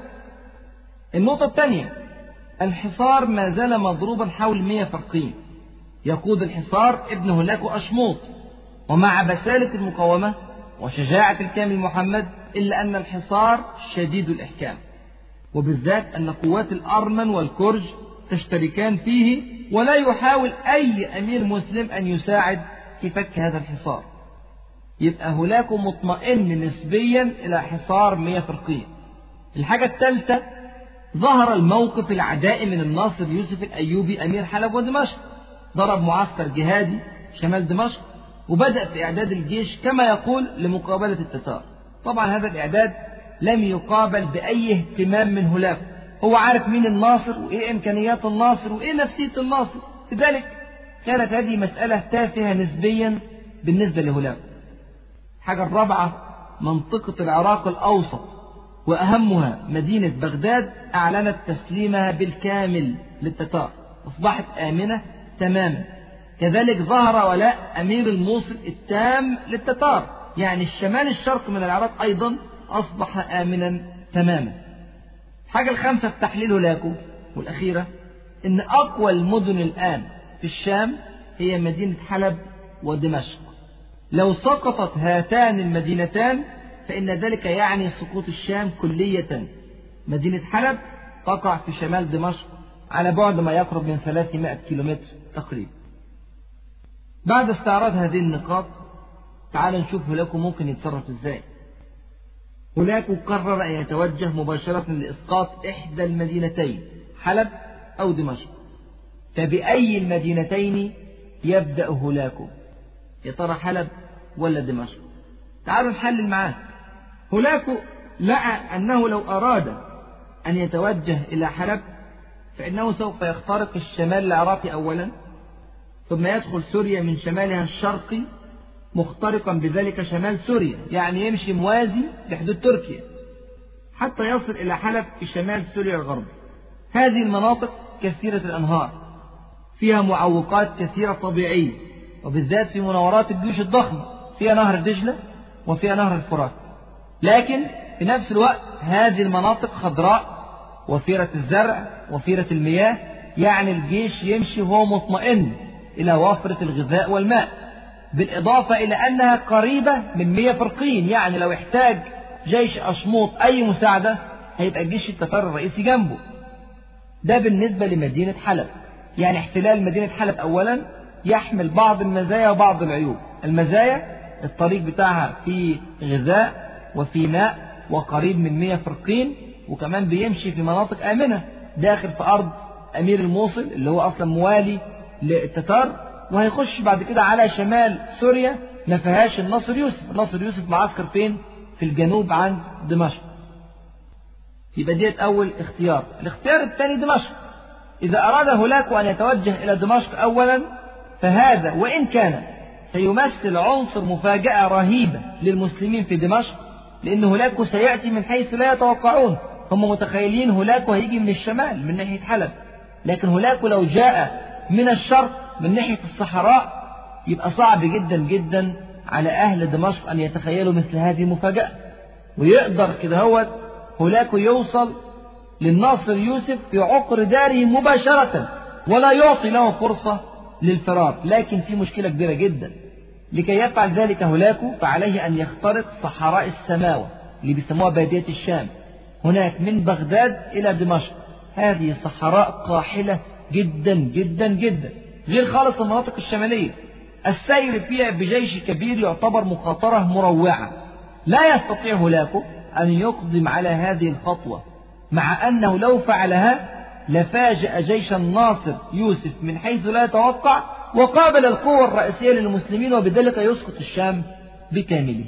النقطة الثانية: الحصار ما زال مضروبا حول 100 فرقين. يقود الحصار ابن هولاكو أشموط، ومع بسالة المقاومة وشجاعة الكامل محمد، إلا أن الحصار شديد الإحكام، وبالذات أن قوات الأرمن والكرج تشتركان فيه، ولا يحاول أي أمير مسلم أن يساعد في فك هذا الحصار. يبقى هولاكو مطمئن نسبيا إلى حصار 100 فرقين. الحاجة الثالثة: ظهر الموقف العدائي من الناصر يوسف الأيوبي أمير حلب ودمشق. ضرب معسكر جهادي شمال دمشق، وبدأ في إعداد الجيش كما يقول لمقابلة التتار. طبعا هذا الإعداد لم يقابل بأي اهتمام من هولاكو. هو عارف مين الناصر وإيه إمكانيات الناصر وإيه نفسية الناصر، لذلك كانت هذه مسألة تافهة نسبيا بالنسبة لهولاكو. الحاجة الرابعة: منطقة العراق الأوسط وأهمها مدينة بغداد أعلنت تسليمها بالكامل للتتار، أصبحت آمنة تماما. كذلك ظهر ولاء أمير الموصل التام للتتار، يعني الشمال الشرق من العراق أيضا أصبح آمنا تماما. الحاجة الخامسة في تحليل هولاكو والأخيرة: إن أقوى المدن الآن في الشام هي مدينة حلب ودمشق. لو سقطت هاتان المدينتان فإن ذلك يعني سقوط الشام كلية. مدينة حلب تقع في شمال دمشق على بعد ما يقرب من 300 كيلومتر تقريبا. بعد استعراض هذه النقاط، تعالوا نشوف هولاكو ممكن يتصرف ازاي. هولاكو قرر أن يتوجه مباشرة لإسقاط إحدى المدينتين، حلب أو دمشق. فبأي المدينتين يبدأ هولاكو؟ يا ترى حلب ولا دمشق؟ تعالوا نحلل معاه. هولاكو لقى أنه لو أراد أن يتوجه إلى حلب فإنه سوف يخترق الشمال العراقي أولا، ثم يدخل سوريا من شمالها الشرقي مخترقا بذلك شمال سوريا، يعني يمشي موازي لحدود تركيا حتى يصل إلى حلب في شمال سوريا الغربي. هذه المناطق كثيرة الأنهار، فيها معوقات كثيرة طبيعية، وبالذات في مناورات الجيوش الضخمة، فيها نهر دجلة وفيها نهر الفرات. لكن في نفس الوقت هذه المناطق خضراء، وفيرة الزرع، وفيرة المياه، يعني الجيش يمشي وهو مطمئن إلى وفرة الغذاء والماء، بالإضافة إلى أنها قريبة من 100 فرقين، يعني لو احتاج جيش أشموط أي مساعدة هيبقى جيش التتار الرئيسي جنبه. ده بالنسبة لمدينة حلب. يعني احتلال مدينة حلب أولا يحمل بعض المزايا وبعض العيوب. المزايا: الطريق بتاعها فيه غذاء وفيه ماء وقريب من 100 فرقين، وكمان بيمشي في مناطق آمنة داخل في أرض أمير الموصل اللي هو أصلا موالي للتتار، وهيخش بعد كده على شمال سوريا ما فيهاش الناصر يوسف. الناصر يوسف معسكر فين؟ في الجنوب عند دمشق. يبقى ديت أول اختيار. الاختيار الثاني دمشق. إذا أراد هولاكو أن يتوجه إلى دمشق أولا فهذا وإن كان سيمثل عنصر مفاجأة رهيبة للمسلمين في دمشق، لأن هولاكو سيأتي من حيث لا يتوقعون. هم متخيلين هولاكو هيجي من الشمال من ناحية حلب، لكن هولاكو لو جاء من الشرق من ناحية الصحراء يبقى صعب جدا جدا على أهل دمشق أن يتخيلوا مثل هذه المفاجأة. ويقدر كده هولاكو يوصل للناصر يوسف في عقر داره مباشرة ولا يعطي له فرصة للفرار. لكن في مشكلة كبيرة جدا. لكي يفعل ذلك هولاكو فعليه أن يخترق صحراء السماوة اللي بيسموها بادية الشام، هناك من بغداد إلى دمشق. هذه صحراء قاحلة جدا جدا جدا، غير خالص المناطق الشمالية. السير فيها بجيش كبير يعتبر مخاطرة مروعة. لا يستطيع هولاكو أن يقدم على هذه الخطوة، مع أنه لو فعلها لفاجأ جيش الناصر يوسف من حيث لا يتوقع، وقابل القوة الرئيسية للمسلمين، وبذلك يسقط الشام بكامله.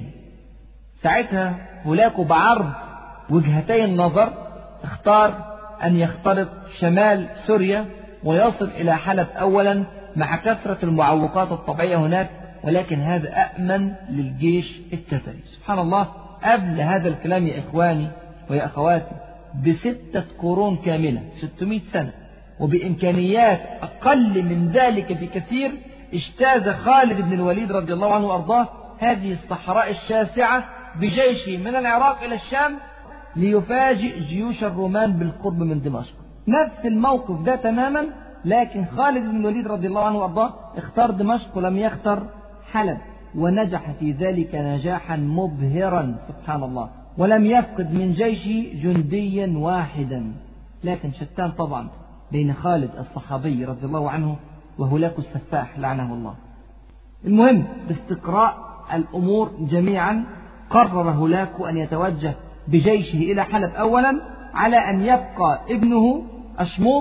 ساعتها هولاكو بعرض وجهتي النظر اختار أن يخترق شمال سوريا ويصل إلى حلب أولا مع كثرة المعوقات الطبيعية هناك، ولكن هذا أأمن للجيش التتري. سبحان الله، قبل هذا الكلام يا إخواني ويا أخواتي ب6 قرون كاملة، 600 سنة، وبإمكانيات أقل من ذلك بكثير، اجتاز خالد بن الوليد رضي الله عنه وأرضاه هذه الصحراء الشاسعة بجيشه من العراق إلى الشام ليفاجئ جيوش الرومان بالقرب من دمشق. نفس الموقف ده تماما، لكن خالد بن الوليد رضي الله عنه وأرضاه اختار دمشق ولم يختر حلب، ونجح في ذلك نجاحا مبهرا سبحان الله، ولم يفقد من جيشه جنديا واحدا. لكن شتان طبعا بين خالد الصحابي رضي الله عنه وهولاكو السفاح لعنه الله. المهم باستقراء الأمور جميعا قرر هولاكو أن يتوجه بجيشه إلى حلب أولا، على أن يبقى ابنه أشموط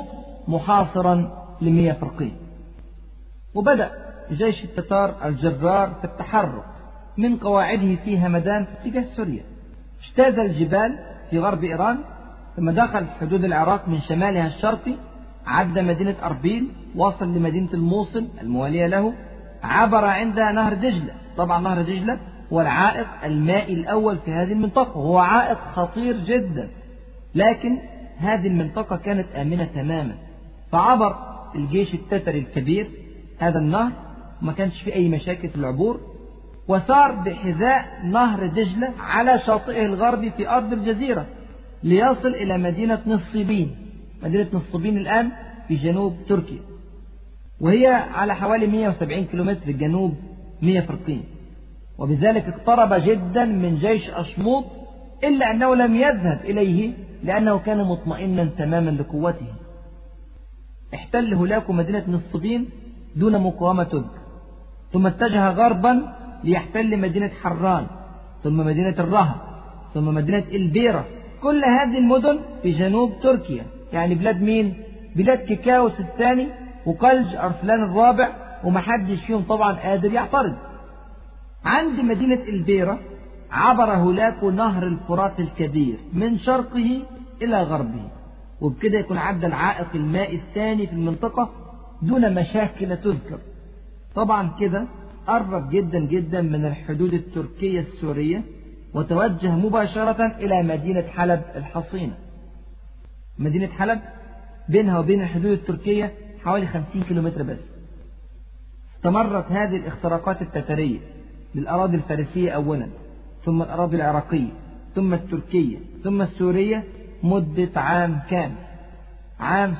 محاصرا لمية فرقين. وبدأ جيش التتار الجرار في التحرك من قواعده في همدان في اتجاه سوريا. اجتاز الجبال في غرب إيران، ثم دخل حدود العراق من شمالها الشرقي، عدى مدينة أربيل، وصل لمدينة الموصل الموالية له، عبر عندها نهر دجلة. طبعا نهر دجلة هو العائق المائي الأول في هذه المنطقة، وهو عائق خطير جدا، لكن هذه المنطقة كانت آمنة تماما. فعبر الجيش التتري الكبير هذا النهر، وما كانش فيه أي مشاكل في العبور، وسار بحذاء نهر دجلة على شاطئه الغربي في أرض الجزيرة ليصل إلى مدينة نصيبين. مدينة نصيبين الآن في جنوب تركيا، وهي على حوالي 170 كيلومتر جنوب 100 فرقين، وبذلك اقترب جدا من جيش أشموط، إلا أنه لم يذهب إليه لأنه كان مطمئنا تماما لقوته. احتل هولاكو مدينة نصيبين دون مقاومة ترك، ثم اتجه غربا ليحتل مدينة حران، ثم مدينة الرها، ثم مدينة البيرة. كل هذه المدن في جنوب تركيا، يعني بلاد مين؟ بلاد كيكاوس الثاني وقلج أرسلان الرابع، ومحدش فيهم طبعا قادر يعترض. عند مدينة البيرة عبر هولاكو نهر الفرات الكبير من شرقه إلى غربه، وبكده يكون عدى العائق المائي الثاني في المنطقة دون مشاكل تذكر. طبعا كده قرب جدا جدا من الحدود التركية السورية، وتوجه مباشرة إلى مدينة حلب الحصينة. مدينة حلب بينها وبين الحدود التركية حوالي 50 كيلومتر بس. استمرت هذه الاختراقات التترية للأراضي الفارسية أولا، ثم الأراضي العراقية، ثم التركية، ثم السورية مدة عام كامل، عام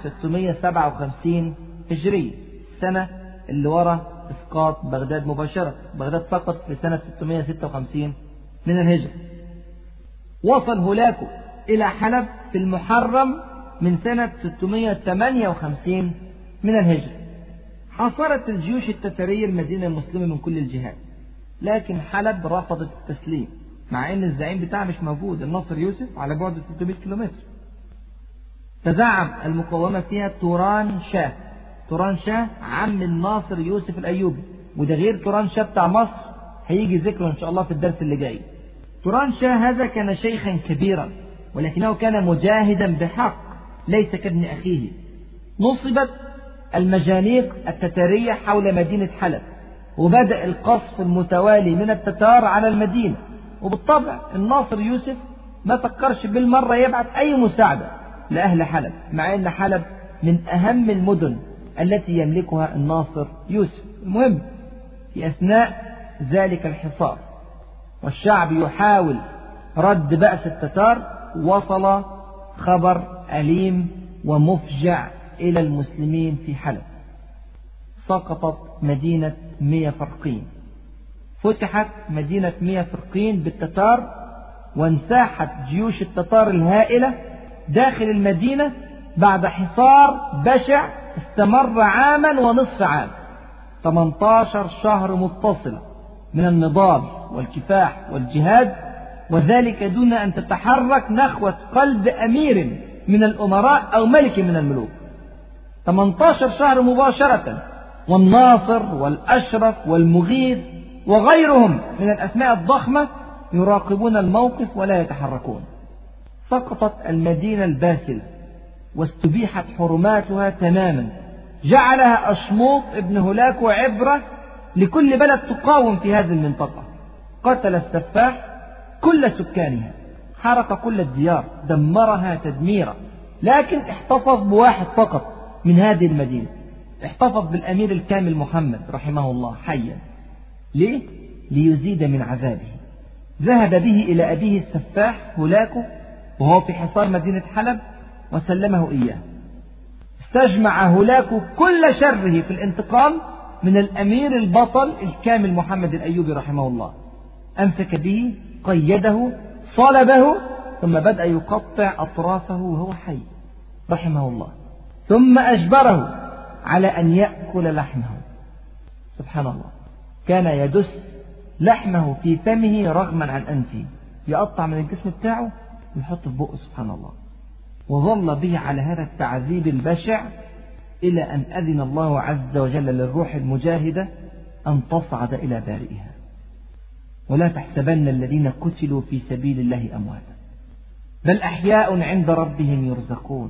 657 هجرية، السنة اللي وراء إسقاط بغداد مباشرة. بغداد سقط في سنة 656 من الهجرة. وصل هولاكو إلى حلب في المحرم من سنة 658 من الهجرة. حاصرت الجيوش التترية المدينة المسلمة من كل الجهات، لكن حلب رفضت التسليم، مع أن الزعيم بتاعها مش موجود، الناصر يوسف، على بعد 300 كيلومتر. تزعم المقاومة فيها توران شاه. توران شاه عم الناصر يوسف الأيوبي، وده غير توران شاه بتاع مصر، هيجي ذكره إن شاء الله في الدرس اللي جاي. توران شاه هذا كان شيخا كبيرا، ولكنه كان مجاهدا بحق، ليس كابن أخيه. نصبت المجانيق التتارية حول مدينة حلب، وبدأ القصف المتوالي من التتار على المدينة. وبالطبع الناصر يوسف ما فكرش بالمرة يبعث أي مساعدة لأهل حلب، مع أن حلب من أهم المدن التي يملكها الناصر يوسف. المهم في أثناء ذلك الحصار والشعب يحاول رد بأس التتار، وصل خبر أليم ومفجع إلى المسلمين في حلب. سقطت مدينة 100 فرقين. فتحت مدينة 100 فرقين بالتتار وانساحت جيوش التتار الهائلة داخل المدينة بعد حصار بشع استمر عاما ونصف عام، 18 شهر متصلة من النضال والكفاح والجهاد، وذلك دون أن تتحرك نخوة قلب أمير من الأمراء أو ملك من الملوك. 18 شهر مباشرة، والناصر والأشرف والمغيث وغيرهم من الأسماء الضخمة يراقبون الموقف ولا يتحركون. سقطت المدينة الباسلة واستبيحت حرماتها تماما، جعلها أشموط ابن هولاكو عبرة لكل بلد تقاوم في هذه المنطقة. قتل السفاح كل سكانها، حرق كل الديار، دمرها تدميرا، لكن احتفظ بواحد فقط من هذه المدينة، احتفظ بالأمير الكامل محمد رحمه الله حيا. ليه؟ ليزيد من عذابه. ذهب به إلى أبيه السفاح هولاكو وهو في حصار مدينة حلب وسلمه إياه. استجمع هولاكو كل شره في الانتقام من الأمير البطل الكامل محمد الأيوبي رحمه الله. أمسك به، قيده، صلبه، ثم بدأ يقطع أطرافه وهو حي رحمه الله، ثم أجبره على أن يأكل لحمه. سبحان الله، كان يدس لحمه في فمه رغما عن أنفه، يقطع من الجسم بتاعه ويحط في بقه. سبحان الله. وظل به على هذا التعذيب البشع إلى أن أذن الله عز وجل للروح المجاهدة أن تصعد إلى بارئها. ولا تحسبن الذين قتلوا في سبيل الله أمواتا، بل أحياء عند ربهم يرزقون،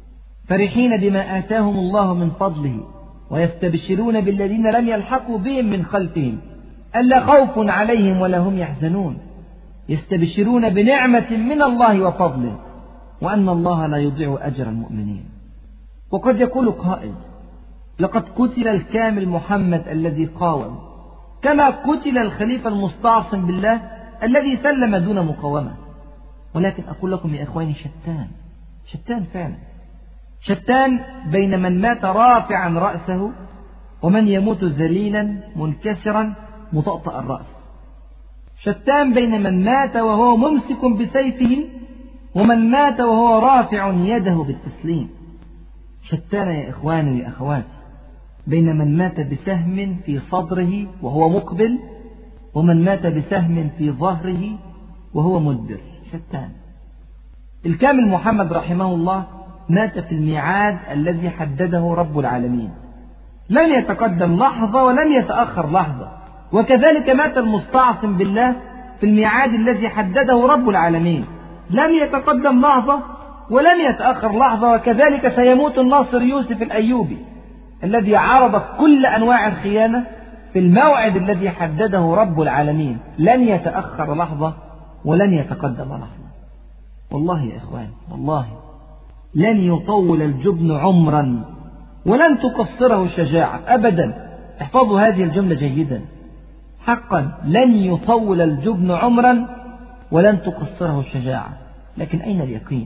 فرحين بما آتاهم الله من فضله، ويستبشرون بالذين لم يلحقوا بهم من خلفهم ألا خوف عليهم ولا هم يحزنون، يستبشرون بنعمة من الله وفضله، وأن الله لا يضيع أجر المؤمنين. وقد يقول قائل: لقد قتل الكامل محمد الذي قاوم، كما قتل الخليفة المستعصم بالله الذي سلم دون مقاومة. ولكن أقول لكم يا إخواني، شتان فعلا، شتان بين من مات رافعا رأسه ومن يموت ذليلا منكسرا مطأطأ الرأس. شتان بين من مات وهو ممسك بسيفه ومن مات وهو رافع يده بالتسليم. شتان يا إخواني يا أخواتي بين من مات بسهم في صدره وهو مقبل ومن مات بسهم في ظهره وهو مدبر. شتان. الكامل محمد رحمه الله مات في الميعاد الذي حدده رب العالمين، لم يتقدم لحظة ولم يتأخر لحظة. وكذلك مات المستعصم بالله في الميعاد الذي حدده رب العالمين، لم يتقدم لحظة ولم يتأخر لحظة. وكذلك سيموت الناصر يوسف الأيوبي الذي عرض كل أنواع الخيانة في الموعد الذي حدده رب العالمين، لن يتأخر لحظة ولن يتقدم لحظة. والله يا إخوان، والله لن يطول الجبن عمرا ولن تقصره الشجاعة أبدا. احفظوا هذه الجملة جيدا، حقا لن يطول الجبن عمرا ولن تقصره الشجاعة. لكن أين اليقين؟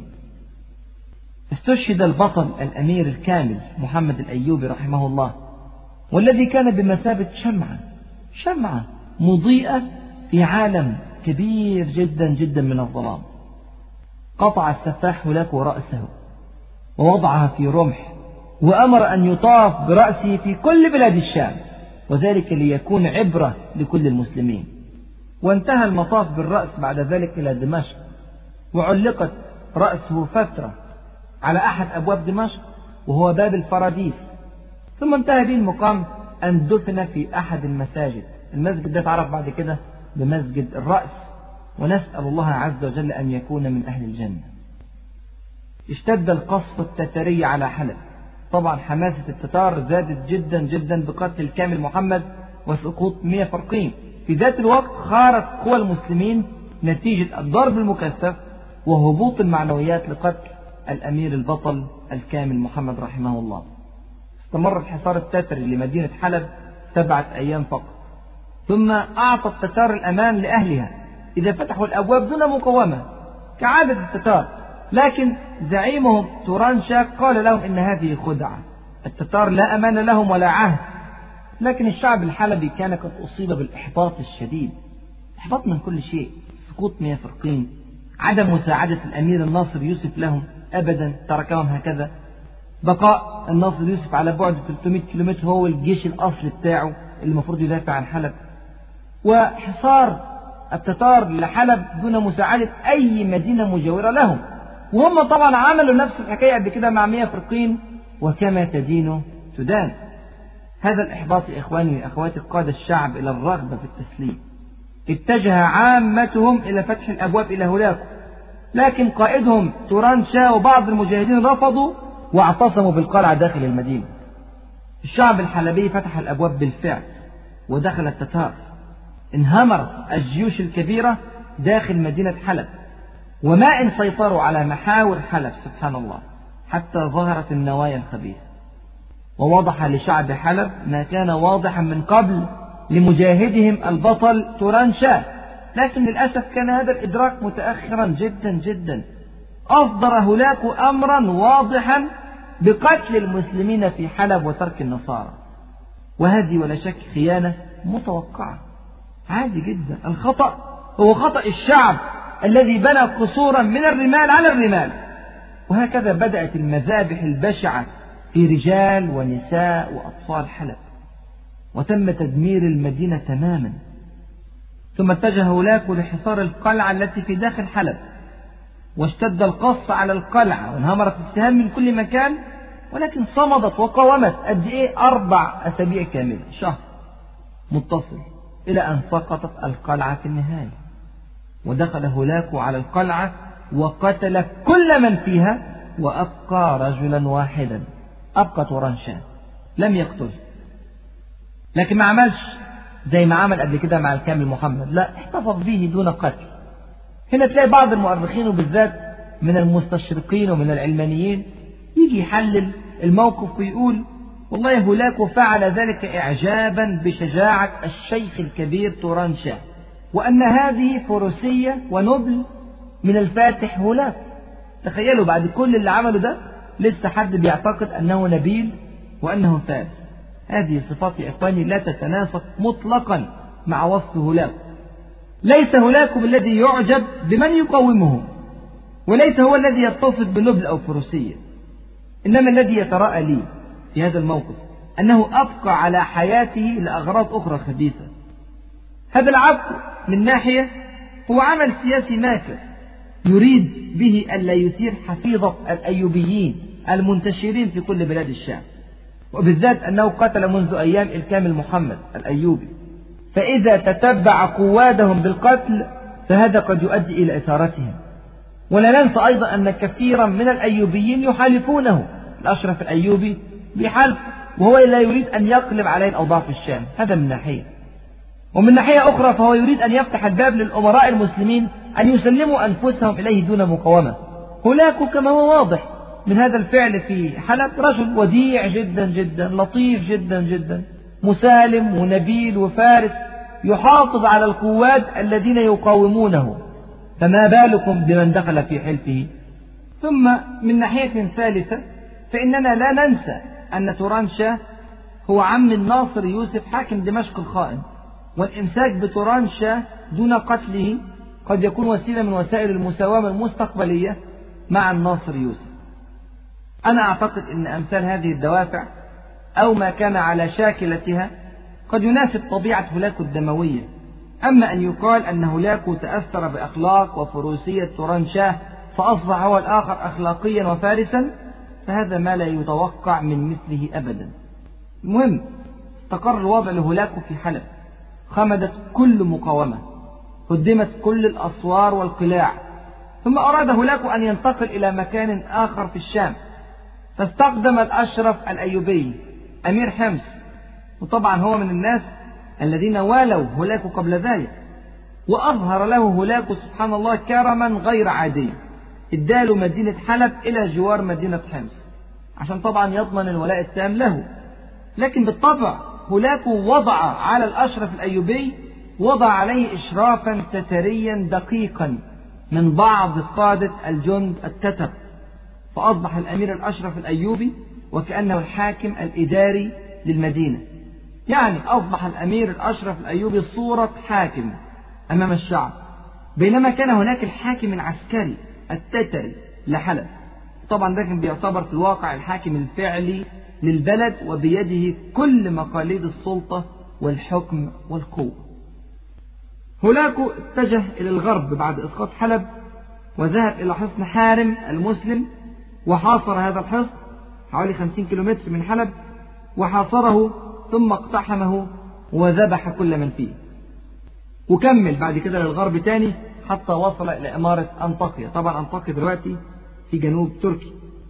استشهد البطل الأمير الكامل محمد الأيوبي رحمه الله، والذي كان بمثابة شمعة مضيئة في عالم كبير جدا جدا من الظلام. قطع السفاح هولاكو رأسه ووضعها في رمح، وأمر أن يطاف برأسه في كل بلاد الشام، وذلك ليكون عبرة لكل المسلمين. وانتهى المطاف بالرأس بعد ذلك إلى دمشق، وعلقت رأسه فترة على أحد أبواب دمشق وهو باب الفراديس، ثم انتهى به المقام أن دفن في أحد المساجد. المسجد ده تعرف بعد كده بمسجد الرأس، ونسأل الله عز وجل أن يكون من أهل الجنة. اشتد القصف التتري على حلب، طبعا حماسة التتار زادت جدا جدا بقتل الكامل محمد وسقوط 100 فرقين. في ذات الوقت خارت قوى المسلمين نتيجة الضرب المكثف وهبوط المعنويات لقتل الأمير البطل الكامل محمد رحمه الله. استمر الحصار التتري لمدينة حلب 7 أيام فقط، ثم أعطى التتار الأمان لأهلها إذا فتحوا الأبواب دون مقاومة كعادة التتار. لكن زعيمهم تورانشا قال لهم إن هذه خدعة، التتار لا أمان لهم ولا عهد. لكن الشعب الحلبي كان قد أصيب بالإحباط الشديد، إحباط من كل شيء، سقوط 100 فرقين، عدم مساعدة الأمير الناصر يوسف لهم أبدا، تركهم هكذا. بقاء الناصر يوسف على بعد 300 كيلومتر هو الجيش الأصلي بتاعه اللي المفروض يدافع عن حلب، وحصار التتار لحلب دون مساعدة أي مدينة مجاورة لهم. وهم طبعا عملوا نفس الحكاية قبل كده مع 100 فرقين، وكما تدين تدان. هذا الإحباط يا إخواني وأخواتي قاد الشعب إلى الرغبة في التسليم. اتجه عامتهم إلى فتح الأبواب إلى هولاكو، لكن قائدهم توران شاه وبعض المجاهدين رفضوا واعتصموا بالقلعة داخل المدينة. الشعب الحلبي فتح الأبواب بالفعل ودخل التتار. انهمرت الجيوش الكبيرة داخل مدينة حلب، وما إن سيطروا على محاور حلب سبحان الله حتى ظهرت النوايا الخبيثة، ووضح لشعب حلب ما كان واضحا من قبل لمجاهدهم البطل توران شاه. لكن للأسف كان هذا الإدراك متأخرا جدا جدا. أصدر هولاكو أمرا واضحا بقتل المسلمين في حلب وترك النصارى، وهذه ولا شك خيانة متوقعة عادي جدا. الخطأ هو خطأ الشعب الذي بنى قصورا من الرمال على الرمال. وهكذا بدأت المذابح البشعة في رجال ونساء وأطفال حلب، وتم تدمير المدينة تماما. ثم اتجه هولاكو لحصار القلعة التي في داخل حلب، واشتد القصف على القلعة وانهمرت السهام من كل مكان، ولكن صمدت وقاومت قد ايه 4 أسابيع كاملة، شهر متصل، إلى أن سقطت القلعة في النهاية. ودخل هولاكو على القلعة وقتل كل من فيها، وأبقى رجلا واحدا، أبقى توران شاه، لم يقتله. لكن ما عملش زي ما عمل قبل كده مع الكامل محمد، لا، احتفظ به دون قتل. هنا تلاقي بعض المؤرخين وبالذات من المستشرقين ومن العلمانيين يجي يحلل الموقف ويقول والله هولاكو فعل ذلك إعجابا بشجاعة الشيخ الكبير توران شاه، وأن هذه فروسية ونبل من الفاتح هولاكو. تخيلوا بعد كل اللي عمله ده لسه حد بيعتقد أنه نبيل وأنه فارس. هذه صفات يا إخواني لا تتناسق مطلقا مع وصف هولاكو. ليس هولاكو الذي يعجب بمن يقاومه، وليس هو الذي يتصف بنبل أو فروسية، إنما الذي يتراءى لي في هذا الموقف أنه أبقى على حياته لأغراض أخرى خبيثة. هذا العفو من ناحية هو عمل سياسي ماكر يريد به ألا يثير حفيظة الأيوبيين المنتشرين في كل بلاد الشام، وبالذات أنه قتل منذ أيام الكامل محمد الأيوبي، فإذا تتبع قوادهم بالقتل فهذا قد يؤدي إلى إثارتهم. ولا ننسى أيضا أن كثيرا من الأيوبيين يحالفونه. الأشرف الأيوبي بحلف وهو لا يريد أن يقلب عليه الأوضاع في الشام، هذا من ناحية. ومن ناحية أخرى فهو يريد أن يفتح الباب للأمراء المسلمين أن يسلموا أنفسهم إليه دون مقاومة. هولاكو كما هو واضح من هذا الفعل في حلب رجل وديع جدا جدا، لطيف جدا جدا، مسالم ونبيل وفارس، يحافظ على القواد الذين يقاومونه، فما بالكم بمن دخل في حلفه. ثم من ناحية ثالثة فإننا لا ننسى أن توران شاه هو عم الناصر يوسف حاكم دمشق الخائن، والإمساك بتوران شاه دون قتله قد يكون وسيلة من وسائل المساومة المستقبلية مع الناصر يوسف. أنا أعتقد أن أمثال هذه الدوافع أو ما كان على شاكلتها قد يناسب طبيعة هولاكو الدموية. أما أن يقال أن هولاكو تأثر بأخلاق وفروسية توران شاه فأصبح هو الآخر أخلاقيا وفارسا، فهذا ما لا يتوقع من مثله أبدا. المهم استقر الوضع لهولاكو في حلب، خمدت كل مقاومة، هدمت كل الأسوار والقلاع. ثم أراد هولاكو أن ينتقل إلى مكان آخر في الشام، فاستخدم الأشرف الأيوبي أمير حمص، وطبعا هو من الناس الذين والوا هولاكو قبل ذلك، وأظهر له هولاكو سبحان الله كرما غير عادي، اداله مدينة حلب إلى جوار مدينة حمص عشان طبعا يضمن الولاء التام له. لكن بالطبع هولاكو وضع على الأشرف الأيوبي وضع عليه إشرافا تتريا دقيقا من بعض قادة الجند التتر، فأصبح الأمير الأشرف الأيوبي وكأنه الحاكم الإداري للمدينة. يعني أصبح الأمير الأشرف الأيوبي صورة حاكم أمام الشعب، بينما كان هناك الحاكم العسكري التتري لحلب. طبعا ده كان بيعتبر في الواقع الحاكم الفعلي للبلد، وبيده كل مقاليد السلطة والحكم والقوة. هولاكو اتجه إلى الغرب بعد إسقاط حلب، وذهب إلى حصن حارم المسلم، وحاصر هذا الحصن حوالي 50 كيلومتر من حلب، وحاصره ثم اقتحمه وذبح كل من فيه، وكمل بعد كده للغرب تاني حتى وصل إلى إمارة أنطاكيا. طبعا أنطاكيا دلوقتي في جنوب تركيا.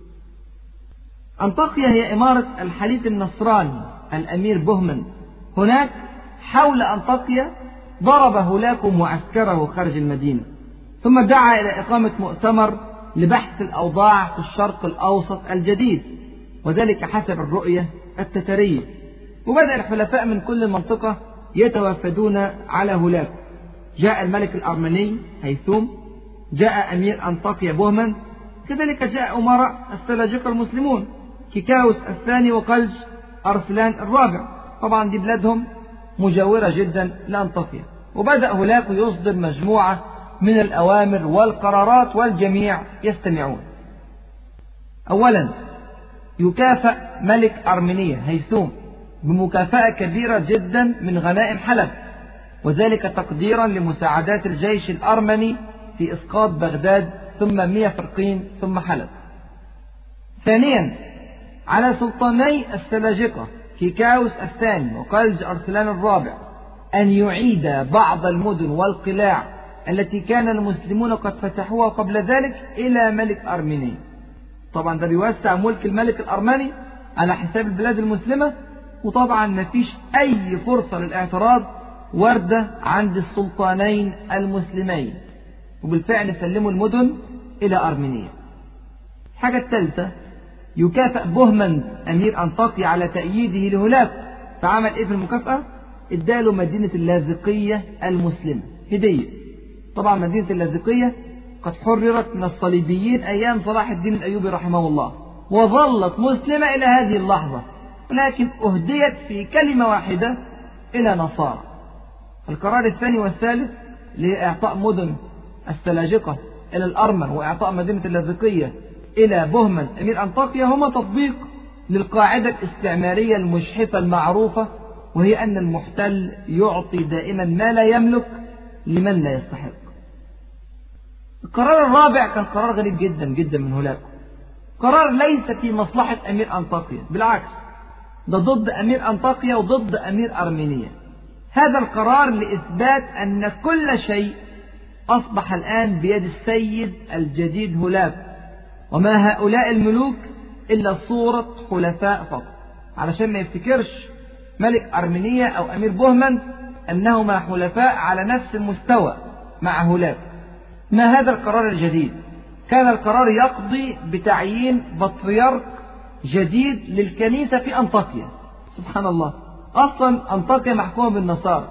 أنطاكيا هي إمارة الحليف النصراني الأمير بوهمن. هناك حول أنطاكيا ضرب هولاكو معسكره خارج المدينة، ثم دعا إلى إقامة مؤتمر لبحث الأوضاع في الشرق الأوسط الجديد، وذلك حسب الرؤية التترية. وبدأ الحلفاء من كل منطقة يتوافدون على هولاكو. جاء الملك الأرمني هيثوم، جاء أمير أنطاكيا بوهمن، كذلك جاء أمراء السلاجقة المسلمون كيكاوس الثاني وقلج أرسلان الرابع. طبعا دي بلادهم مجاورة جدا لأنطاكيا. وبدأ هولاكو يصدر مجموعة من الأوامر والقرارات والجميع يستمعون. أولا يكافأ ملك أرمينيا هيثوم بمكافأة كبيرة جدا من غنائم حلب، وذلك تقديرا لمساعدات الجيش الأرمني في إسقاط بغداد ثم 100 فرقين ثم حلب. ثانيا على سلطاني السلاجقة كيكاوس الثاني وقلج أرسلان الرابع أن يعيد بعض المدن والقلاع التي كان المسلمون قد فتحوها قبل ذلك إلى ملك أرميني. طبعا ده بيوسع ملك الملك الأرمني على حساب البلاد المسلمة، وطبعا ما فيش أي فرصة للاعتراض وردة عند السلطانين المسلمين، وبالفعل سلموا المدن إلى أرمينيا. الحاجة الثالثة يكافئ بوهمن أمير أنطاكيا على تأييده لهولاكو، فعمل إيه في المكافأة؟ اداله مدينة اللاذقية المسلمة هدية. طبعا مدينة اللاذقية قد حررت من الصليبيين أيام صلاح الدين الأيوبي رحمه الله، وظلت مسلمة إلى هذه اللحظة، ولكن أهديت في كلمة واحدة إلى نصارى. القرار الثاني والثالث لإعطاء مدن السلاجقة إلى الأرمن وإعطاء مدينة اللاذقية إلى بوهمن أمير أنطاكيا هما تطبيق للقاعدة الاستعمارية المجحفة المعروفة، وهي أن المحتل يعطي دائما ما لا يملك لمن لا يستحق. القرار الرابع كان قرار غريب جدا جدا من هولاكو، قرار ليس في مصلحة أمير أنطاكيا، بالعكس ده ضد أمير أنطاكيا وضد أمير أرمينيا. هذا القرار لإثبات أن كل شيء أصبح الآن بيد السيد الجديد هولاكو، وما هؤلاء الملوك إلا صورة حلفاء فقط، علشان ما يفتكرش ملك أرمينيا أو أمير بوهمن أنهما حلفاء على نفس المستوى مع هولاكو. ما هذا القرار الجديد؟ كان القرار يقضي بتعيين بطريرك جديد للكنيسة في أنطاكيا. سبحان الله، أصلا أنطاكيا محكومة بالنصارى،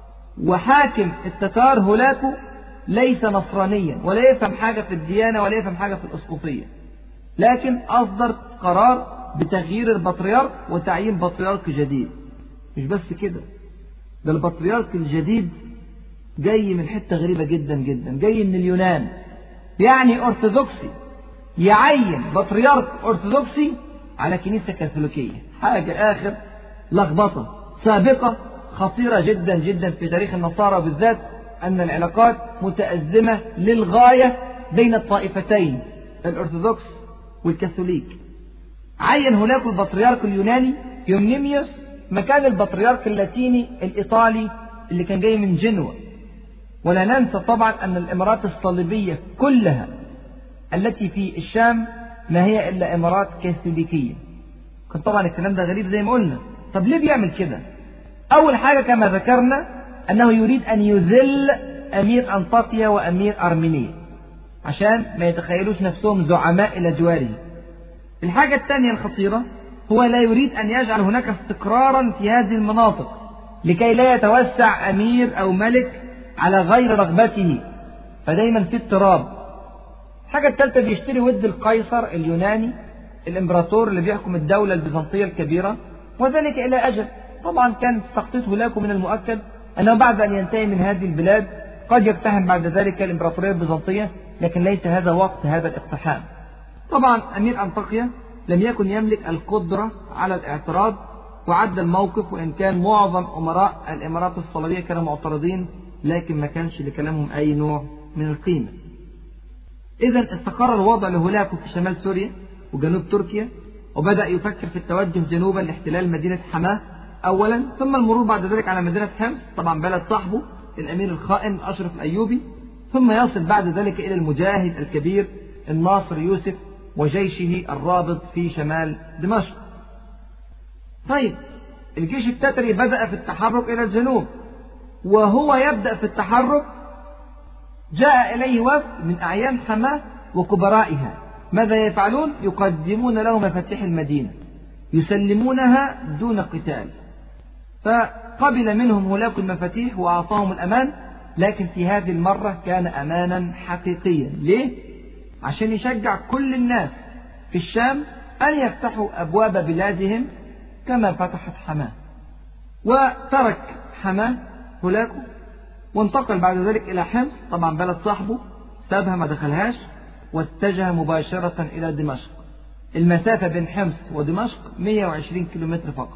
وحاكم التتار هولاكو ليس نصرانيا ولا يفهم حاجة في الديانة ولا يفهم حاجة في الأسقفية، لكن أصدر قرار بتغيير البطريرك وتعيين بطريرك جديد. مش بس كده، ده البطريرك الجديد جاي من حتة غريبة جدا جدا، جاي من اليونان، يعني أرثوذكسي، يعين بطريرك أرثوذكسي على كنيسة كاثوليكية. حاجة آخر لخبطة سابقة خطيرة جدا جدا في تاريخ النصارى، وبالذات أن العلاقات متأزمة للغاية بين الطائفتين الأرثوذكس والكاثوليك. عين هولاكو البطريرك اليوناني يونيميوس مكان البطريرك اللاتيني الإيطالي اللي كان جاي من جنوة. ولا ننسى طبعا أن الإمارات الصليبية كلها التي في الشام ما هي إلا إمارات كاثوليكية. كان طبعا الكلام ده غريب زي ما قلنا. طب ليه بيعمل كده؟ أول حاجة كما ذكرنا أنه يريد أن يذل أمير أنطاكيا وأمير أرمينيا عشان ما يتخيلوش نفسهم زعماء إلى جواره. الحاجة الثانية الخطيرة هو لا يريد أن يجعل هناك استقرارا في هذه المناطق لكي لا يتوسع أمير أو ملك على غير رغبته، فدايما في اضطراب. الحاجة الثالثة بيشتري ود القيصر اليوناني الإمبراطور اللي بيحكم الدولة البيزنطية الكبيرة، وذلك إلى أجل. طبعا كان تخطيط هولاكو من المؤكد أنه بعد أن ينتهي من هذه البلاد قد يقتحم بعد ذلك الإمبراطورية البيزنطية، لكن ليس هذا وقت هذا الاقتحام. طبعا أمير أنطاكيا لم يكن يملك القدرة على الاعتراض، وعد الموقف، وإن كان معظم أمراء الإمارات الصليبية كانوا معترضين، لكن ما كانش لكلامهم أي نوع من القيمة. إذا استقر الوضع لهولاكو في شمال سوريا وجنوب تركيا، وبدأ يفكر في التوجه جنوبا لاحتلال مدينة حماه أولا، ثم المرور بعد ذلك على مدينة حمص، طبعا بلد صاحبه الأمير الخائن أشرف الأيوبي، ثم يصل بعد ذلك إلى المجاهد الكبير الناصر يوسف وجيشه الرابط في شمال دمشق. طيب الجيش التتري بدأ في التحرك إلى الجنوب، وهو يبدأ في التحرك جاء إليه وفد من أعيان حماه وكبرائها. ماذا يفعلون؟ يقدمون له مفاتيح المدينة، يسلمونها دون قتال. فقبل منهم هولاكو المفاتيح وأعطاهم الأمان، لكن في هذه المرة كان أمانا حقيقيا. ليه؟ عشان يشجع كل الناس في الشام أن يفتحوا أبواب بلادهم كما فتحت حماه. وترك حماه هولاكو وانتقل بعد ذلك إلى حمص، طبعا بلد صاحبه، سابها ما دخلهاش، واتجه مباشرة إلى دمشق. المسافة بين حمص ودمشق 120 كيلومتر فقط.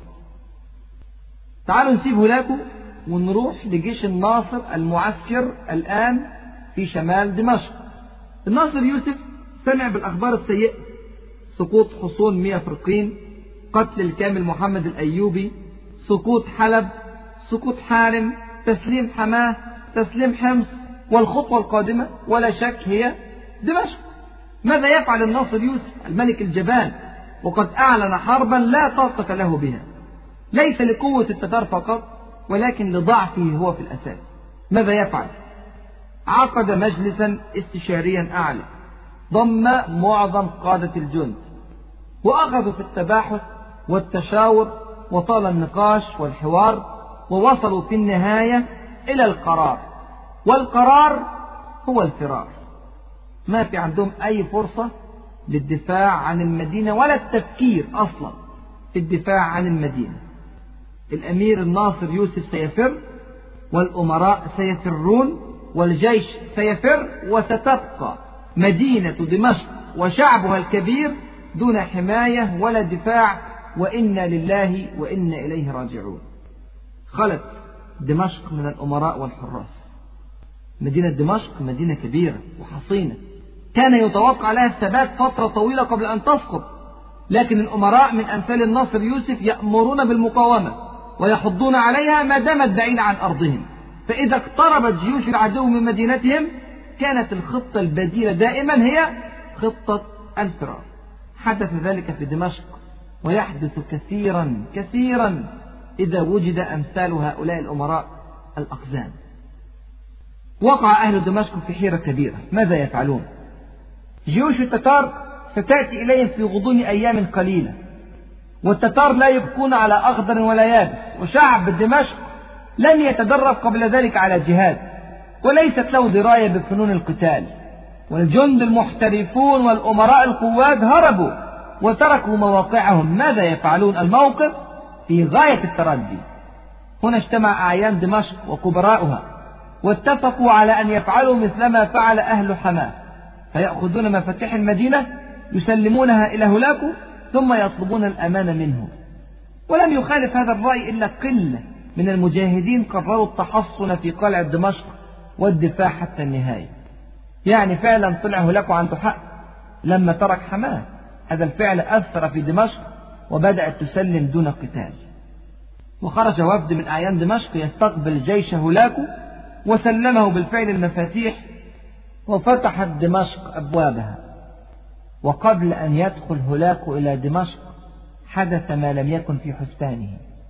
تعالوا نسيب هولاكو ونروح لجيش الناصر المعسكر الآن في شمال دمشق. الناصر يوسف سمع بالأخبار السيئة: سقوط حصون 100 فرقين، قتل الكامل محمد الأيوبي، سقوط حلب، سقوط حارم، تسليم حماه، تسليم حمص، والخطوة القادمة ولا شك هي دمشق. ماذا يفعل الناصر يوسف الملك الجبان وقد أعلن حربا لا طاقة له بها، ليس لقوة التتار فقط ولكن لضعفه هو في الأساس؟ ماذا يفعل؟ عقد مجلسا استشاريا أعلى ضم معظم قادة الجند، وأخذوا في التباحث والتشاور وطال النقاش والحوار، ووصلوا في النهاية إلى القرار، والقرار هو الفرار. ما في عندهم أي فرصة للدفاع عن المدينة ولا التفكير أصلا في الدفاع عن المدينة. الأمير الناصر يوسف سيفر، والأمراء سيفرون، والجيش سيفر، وستبقى مدينة دمشق وشعبها الكبير دون حماية ولا دفاع، وإنا لله وإنا إليه راجعون. خلت دمشق من الأمراء والحراس. مدينة دمشق مدينة كبيرة وحصينة، كان يتوقع لها الثبات فترة طويلة قبل أن تسقط، لكن الأمراء من أمثال الناصر يوسف يأمرون بالمقاومة ويحضون عليها ما دامت بعيدة عن أرضهم. فإذا اقتربت جيوش العدو من مدينتهم كانت الخطة البديلة دائما هي خطة الفرار. حدث ذلك في دمشق، ويحدث كثيرا كثيرا إذا وجد أمثال هؤلاء الأمراء الأقزام. وقع أهل دمشق في حيرة كبيرة، ماذا يفعلون؟ جيوش التتار ستأتي إليهم في غضون أيام قليلة، والتتار لا يبقون على أخضر ولا يابس، وشعب دمشق لم يتدرب قبل ذلك على جهاد، وليست له دراية بفنون القتال، والجند المحترفون والأمراء القواد هربوا وتركوا مواقعهم. ماذا يفعلون؟ الموقف في غاية التردي. هنا اجتمع أعيان دمشق وكبراؤها واتفقوا على أن يفعلوا مثلما فعل أهل حماه، فيأخذون مفاتيح المدينة يسلمونها إلى هولاكو ثم يطلبون الأمان منه. ولم يخالف هذا الرأي إلا قلة من المجاهدين قرروا التحصن في قلعة دمشق والدفاع حتى النهاية. يعني فعلا طلع هولاكو عنده حق لما ترك حماه. هذا الفعل أثر في دمشق وبدأت تسلم دون قتال. وخرج وفد من أعيان دمشق يستقبل جيش هولاكو وسلمه بالفعل المفاتيح، وفتحت دمشق أبوابها. وقبل أن يدخل هولاكو إلى دمشق حدث ما لم يكن في حسبانه.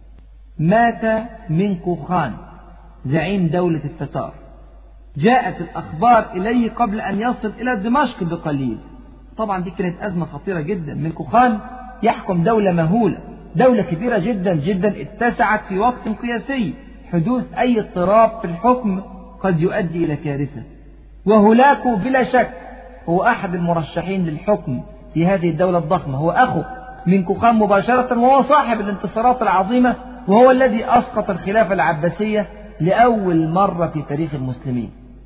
مات منكو خان زعيم دولة التتار. جاءت الأخبار إليه قبل أن يصل إلى دمشق بقليل. طبعا دي كانت أزمة خطيرة جدا. منكو خان يحكم دولة مهولة، دولة كبيرة جدا جدا اتسعت في وقت قياسي. حدوث أي اضطراب في الحكم قد يؤدي إلى كارثة. وهولاكو بلا شك هو أحد المرشحين للحكم في هذه الدولة الضخمة، هو أخو منكو خان مباشرة، وهو صاحب الانتصارات العظيمة، وهو الذي أسقط الخلافة العباسية لأول مرة في تاريخ المسلمين.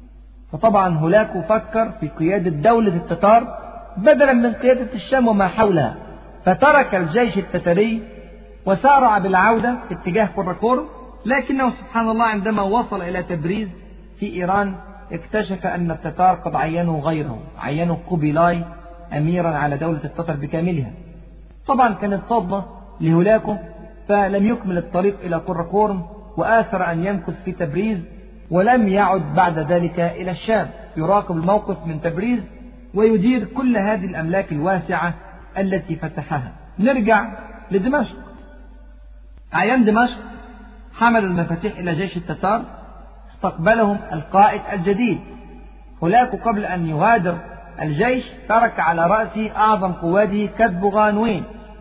فطبعا هولاكو فكر في قيادة دولة التتار بدلا من قيادة الشام وما حولها، فترك الجيش التتري وسارع بالعودة في اتجاه قراقور. لكنه سبحان الله عندما وصل إلى تبريز في إيران اكتشف أن التتار قد عينوا غيره، عينوا قوبيلاي أميرا على دولة التتر بكاملها. طبعا كانت صدمة لهولاكو، فلم يكمل الطريق إلى قراقور وآثر أن يمكث في تبريز، ولم يعد بعد ذلك إلى الشام، يراقب الموقف من تبريز ويدير كل هذه الأملاك الواسعة التي فتحها. نرجع لدمشق. أعيان دمشق حملوا المفاتيح إلى جيش التتار، استقبلهم القائد الجديد. هولاكو قبل أن يغادر الجيش ترك على رأسه أعظم قواده كتبغانوين،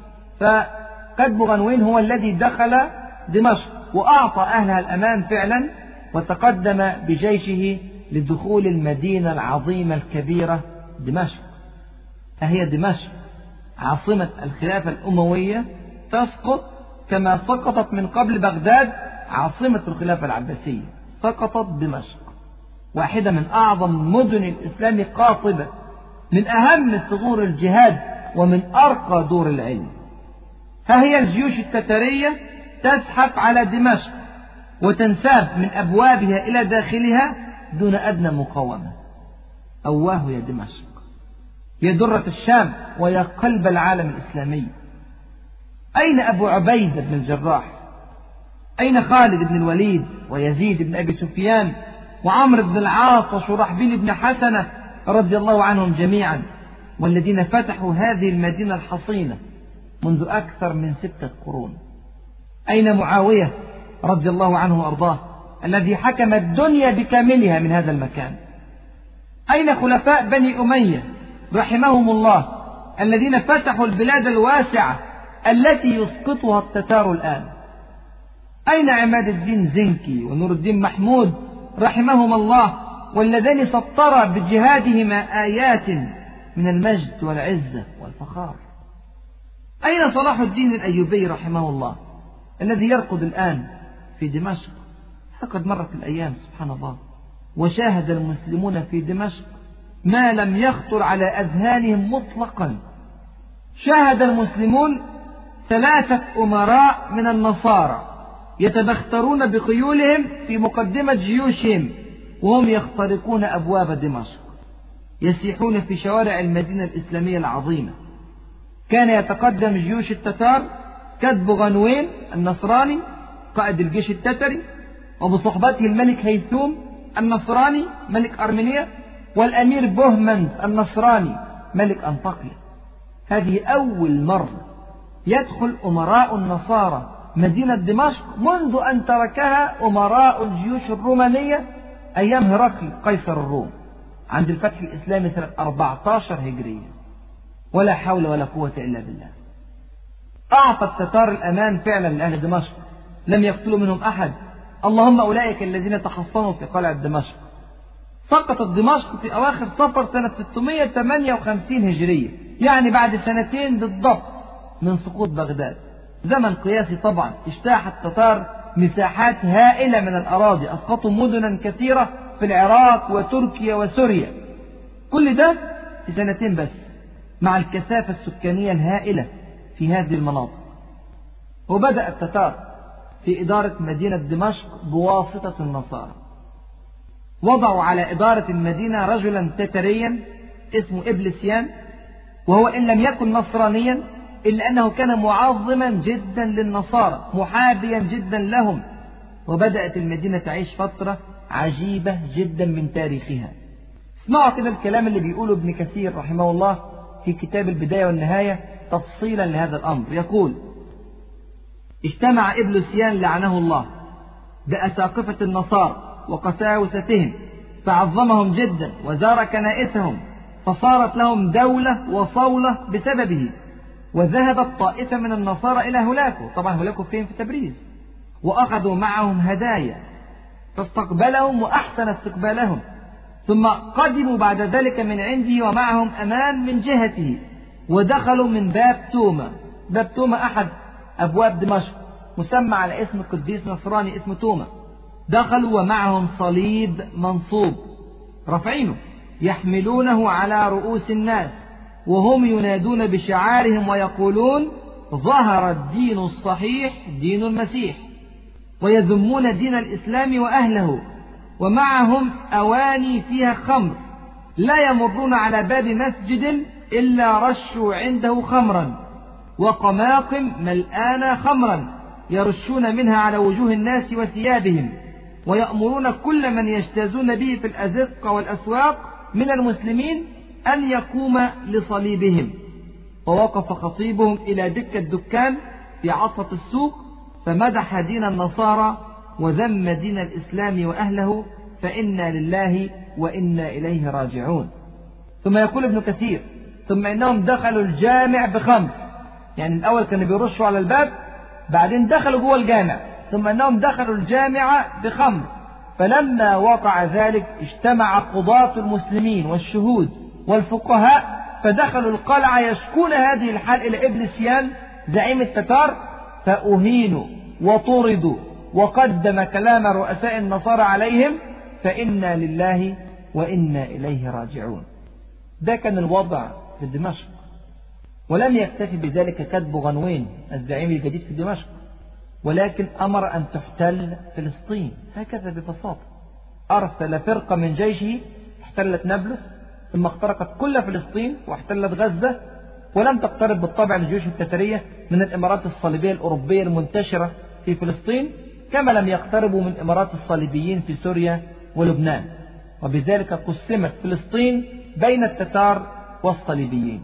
فكتبغانوين هو الذي دخل دمشق وأعطى أهلها الأمان فعلا، وتقدم بجيشه لدخول المدينة العظيمة الكبيرة دمشق. فهي دمشق عاصمة الخلافة الأموية تسقط كما سقطت من قبل بغداد عاصمة الخلافة العباسية، سقطت دمشق، واحدة من أعظم مدن الإسلام قاطبة، من أهم ثغور الجهاد ومن أرقى دور العلم. ها هي الجيوش التترية تزحف على دمشق وتنساب من أبوابها إلى داخلها دون أدنى مقاومة. أواه يا دمشق، يا درة الشام ويا قلب العالم الإسلامي. أين أبو عبيدة بن الجراح؟ أين خالد بن الوليد ويزيد بن أبي سفيان وعمرو بن العاص وشرحبيل بن حسنة رضي الله عنهم جميعا، والذين فتحوا هذه المدينة الحصينة منذ أكثر من 6 قرون؟ أين معاوية رضي الله عنه وأرضاه الذي حكم الدنيا بكاملها من هذا المكان؟ أين خلفاء بني أمية رحمهم الله الذين فتحوا البلاد الواسعة التي يسقطها التتار الآن؟ أين عماد الدين زنكي ونور الدين محمود رحمهما الله، واللذان سطرا بجهادهما آيات من المجد والعزة والفخار؟ أين صلاح الدين الأيوبي رحمه الله الذي يرقد الآن في دمشق؟ لقد مرت الأيام سبحان الله وشاهد المسلمون في دمشق ما لم يخطر على أذهانهم مطلقا. شاهد المسلمون 3 أمراء من النصارى يتبخترون بخيولهم في مقدمة جيوشهم وهم يخترقون أبواب دمشق، يسيحون في شوارع المدينة الإسلامية العظيمة. كان يتقدم جيوش التتار كتبغانوين النصراني قائد الجيش التتري، وبصحبته الملك هيثوم النصراني ملك أرمينيا، والأمير بوهمند النصراني ملك أنطاكيا. هذه أول مرة يدخل أمراء النصارى مدينة دمشق منذ أن تركها أمراء الجيوش الرومانية أيام هرقل قيصر الروم عند الفتح الإسلامي سنة 14 هجرية. ولا حول ولا قوة إلا بالله. أعطى التتار الأمان فعلا لأهل دمشق، لم يقتلوا منهم أحد، اللهم أولئك الذين تحصنوا في قلعة دمشق. سقطت دمشق في أواخر صفر سنة 658 هجرية، يعني بعد 2 سنين بالضبط من سقوط بغداد. زمن قياسي طبعا. اجتاح التتار مساحات هائلة من الأراضي، أسقطوا مدنا كثيرة في العراق وتركيا وسوريا، كل ده في 2 سنين بس، مع الكثافة السكانية الهائلة في هذه المناطق. وبدأ التتار في إدارة مدينة دمشق بواسطة النصارى. وضعوا على إدارة المدينة رجلا تتريا اسمه إبلسيان، وهو إن لم يكن نصرانيا إلا أنه كان معظما جدا للنصارى، محابيا جدا لهم. وبدأت المدينة تعيش فترة عجيبة جدا من تاريخها. اسمعوا كده الكلام اللي بيقوله ابن كثير رحمه الله في كتاب البداية والنهاية تفصيلا لهذا الأمر. يقول: اجتمع إبلسيان لعنه الله بأساقفة النصارى وقساوستهم، فعظمهم جدا وزار كنائسهم، فصارت لهم دولة وصولة بسببه. وذهبت طائفة من النصارى إلى هولاكو، طبعا هولاكو فين؟ في تبريز، وأخذوا معهم هدايا، فاستقبلهم وأحسن استقبالهم، ثم قدموا بعد ذلك من عنده ومعهم أمان من جهته، ودخلوا من باب توما. باب توما أحد أبواب دمشق، مسمى على اسم قديس نصراني اسمه توما. دخلوا ومعهم صليب منصوب، رافعينه يحملونه على رؤوس الناس وهم ينادون بشعارهم ويقولون ظهر الدين الصحيح دين المسيح، ويذمون دين الإسلام وأهله، ومعهم أواني فيها خمر لا يمرون على باب مسجد إلا رشوا عنده خمرا، وقماقم ملآنة خمرا يرشون منها على وجوه الناس وثيابهم، ويأمرون كل من يجتازون به في الأزقة والأسواق من المسلمين أن يقوم لصليبهم. ووقف خطيبهم إلى دكة الدكان في عصفة السوق فمدح دين النصارى وذم دين الإسلام وأهله، فإنا لله وإنا إليه راجعون. ثم يقول ابن كثير: ثم إنهم دخلوا الجامع بخمر، يعني الأول كانوا بيرشوا على الباب، بعدين دخلوا جوه الجامع، ثم إنهم دخلوا الجامع بخمر. فلما وقع ذلك اجتمع قضاة المسلمين والشهود والفقهاء فدخلوا القلعة يشكون هذه الحال إلى ابن سيان زعيم التتار، فأهينوا وطردوا، وقدم كلام رؤساء النصارى عليهم، فإنا لله وإنا إليه راجعون. ده كان الوضع في دمشق. ولم يكتفي بذلك كتب غنوين الزعيم الجديد في دمشق، ولكن أمر أن تحتل فلسطين هكذا ببساطة. أرسل فرقة من جيشه احتلت نابلس، ثم اخترقت كل فلسطين واحتلت غزة، ولم تقترب بالطبع الجيوش التتارية من الإمارات الصليبية الأوروبية المنتشرة في فلسطين، كما لم يقتربوا من إمارات الصليبيين في سوريا ولبنان. وبذلك قسمت فلسطين بين التتار والصليبيين.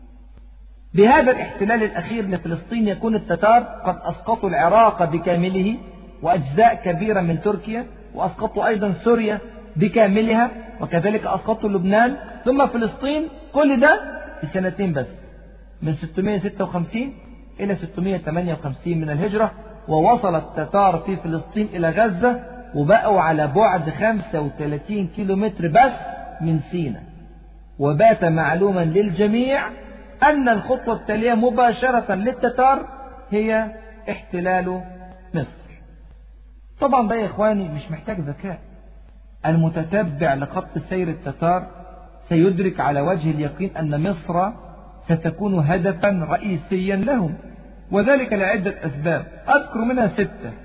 بهذا الاحتلال الأخير لفلسطين يكون التتار قد أسقطوا العراق بكامله وأجزاء كبيرة من تركيا، وأسقطوا أيضا سوريا بكاملها، وكذلك أسقطوا لبنان، ثم فلسطين. كل ده في سنتين بس، من 656 إلى 658 من الهجرة. ووصل التتار في فلسطين إلى غزة، وبقوا على بعد 35 كيلومتر بس من سيناء. وبات معلوما للجميع أن الخطوة التالية مباشرة للتتار هي احتلال مصر. طبعا ده يا إخواني مش محتاج ذكاء. المتتبع لخط سير التتار سيدرك على وجه اليقين أن مصر ستكون هدفا رئيسيا لهم، وذلك لعدة أسباب أذكر منها 6.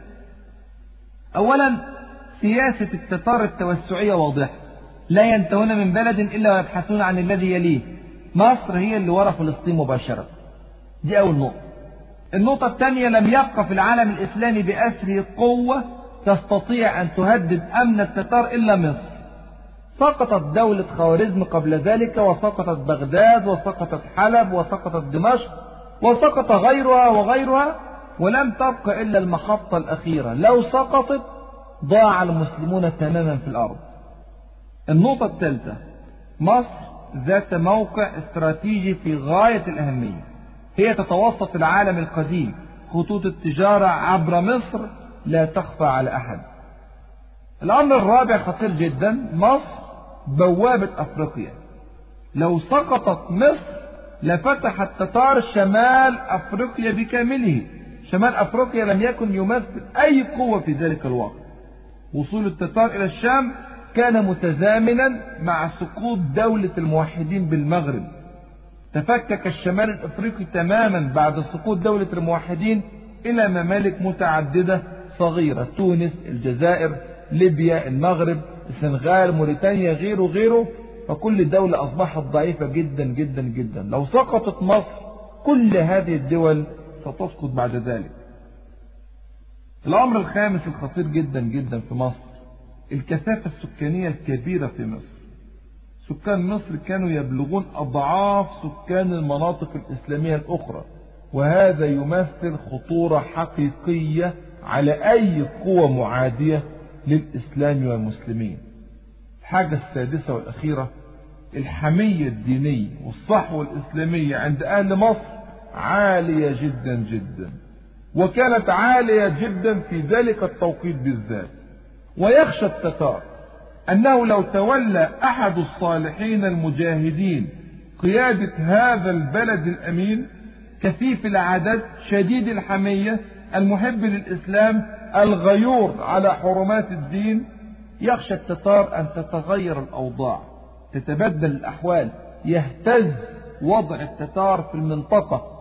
أولا، سياسة التتار التوسعية واضحة، لا ينتهون من بلد إلا ويبحثون عن الذي يليه. مصر هي اللي وراء فلسطين مباشرة، دي أول نقطة. النقطة الثانية، لم يبقى في العالم الإسلامي بأسره قوة تستطيع أن تهدد أمن التتار إلا مصر. سقطت دولة خوارزم قبل ذلك، وسقطت بغداد، وسقطت حلب، وسقطت دمشق، وسقط غيرها وغيرها، ولم تبقى إلا المحطة الأخيرة. لو سقطت ضاع المسلمون تماما في الأرض. النقطة الثالثة، مصر ذات موقع استراتيجي في غاية الأهمية، هي تتوسط العالم القديم، خطوط التجارة عبر مصر لا تخفى على أحد. الأمر الرابع خطير جدا، مصر بوابة أفريقيا. لو سقطت مصر لفتح التتار شمال أفريقيا بكامله. شمال أفريقيا لم يكن يمثل أي قوة في ذلك الوقت. وصول التتار إلى الشام كان متزامنا مع سقوط دولة الموحدين بالمغرب. تفكك الشمال الأفريقي تماما بعد سقوط دولة الموحدين إلى ممالك متعددة صغيرة، تونس، الجزائر، ليبيا، المغرب، السنغال، موريتانيا، غيره. فكل دولة أصبحت ضعيفة جدا جدا جدا. لو سقطت مصر كل هذه الدول ستسقط بعد ذلك. الأمر الخامس الخطير جدا جدا في مصر، الكثافة السكانية الكبيرة في مصر. سكان مصر كانوا يبلغون أضعاف سكان المناطق الإسلامية الأخرى، وهذا يمثل خطورة حقيقية على أي قوة معادية للإسلام والمسلمين. الحاجة السادسة والأخيرة، الحمية الدينية والصحوة الإسلامية عند أهل مصر عالية جدا جدا، وكانت عالية جدا في ذلك التوقيت بالذات. ويخشى التتار أنه لو تولى أحد الصالحين المجاهدين قيادة هذا البلد الأمين، كثيف العدد، شديد الحمية، المحب للإسلام، الغيور على حرمات الدين، يخشى التتار أن تتغير الأوضاع، تتبدل الأحوال، يهتز وضع التتار في المنطقة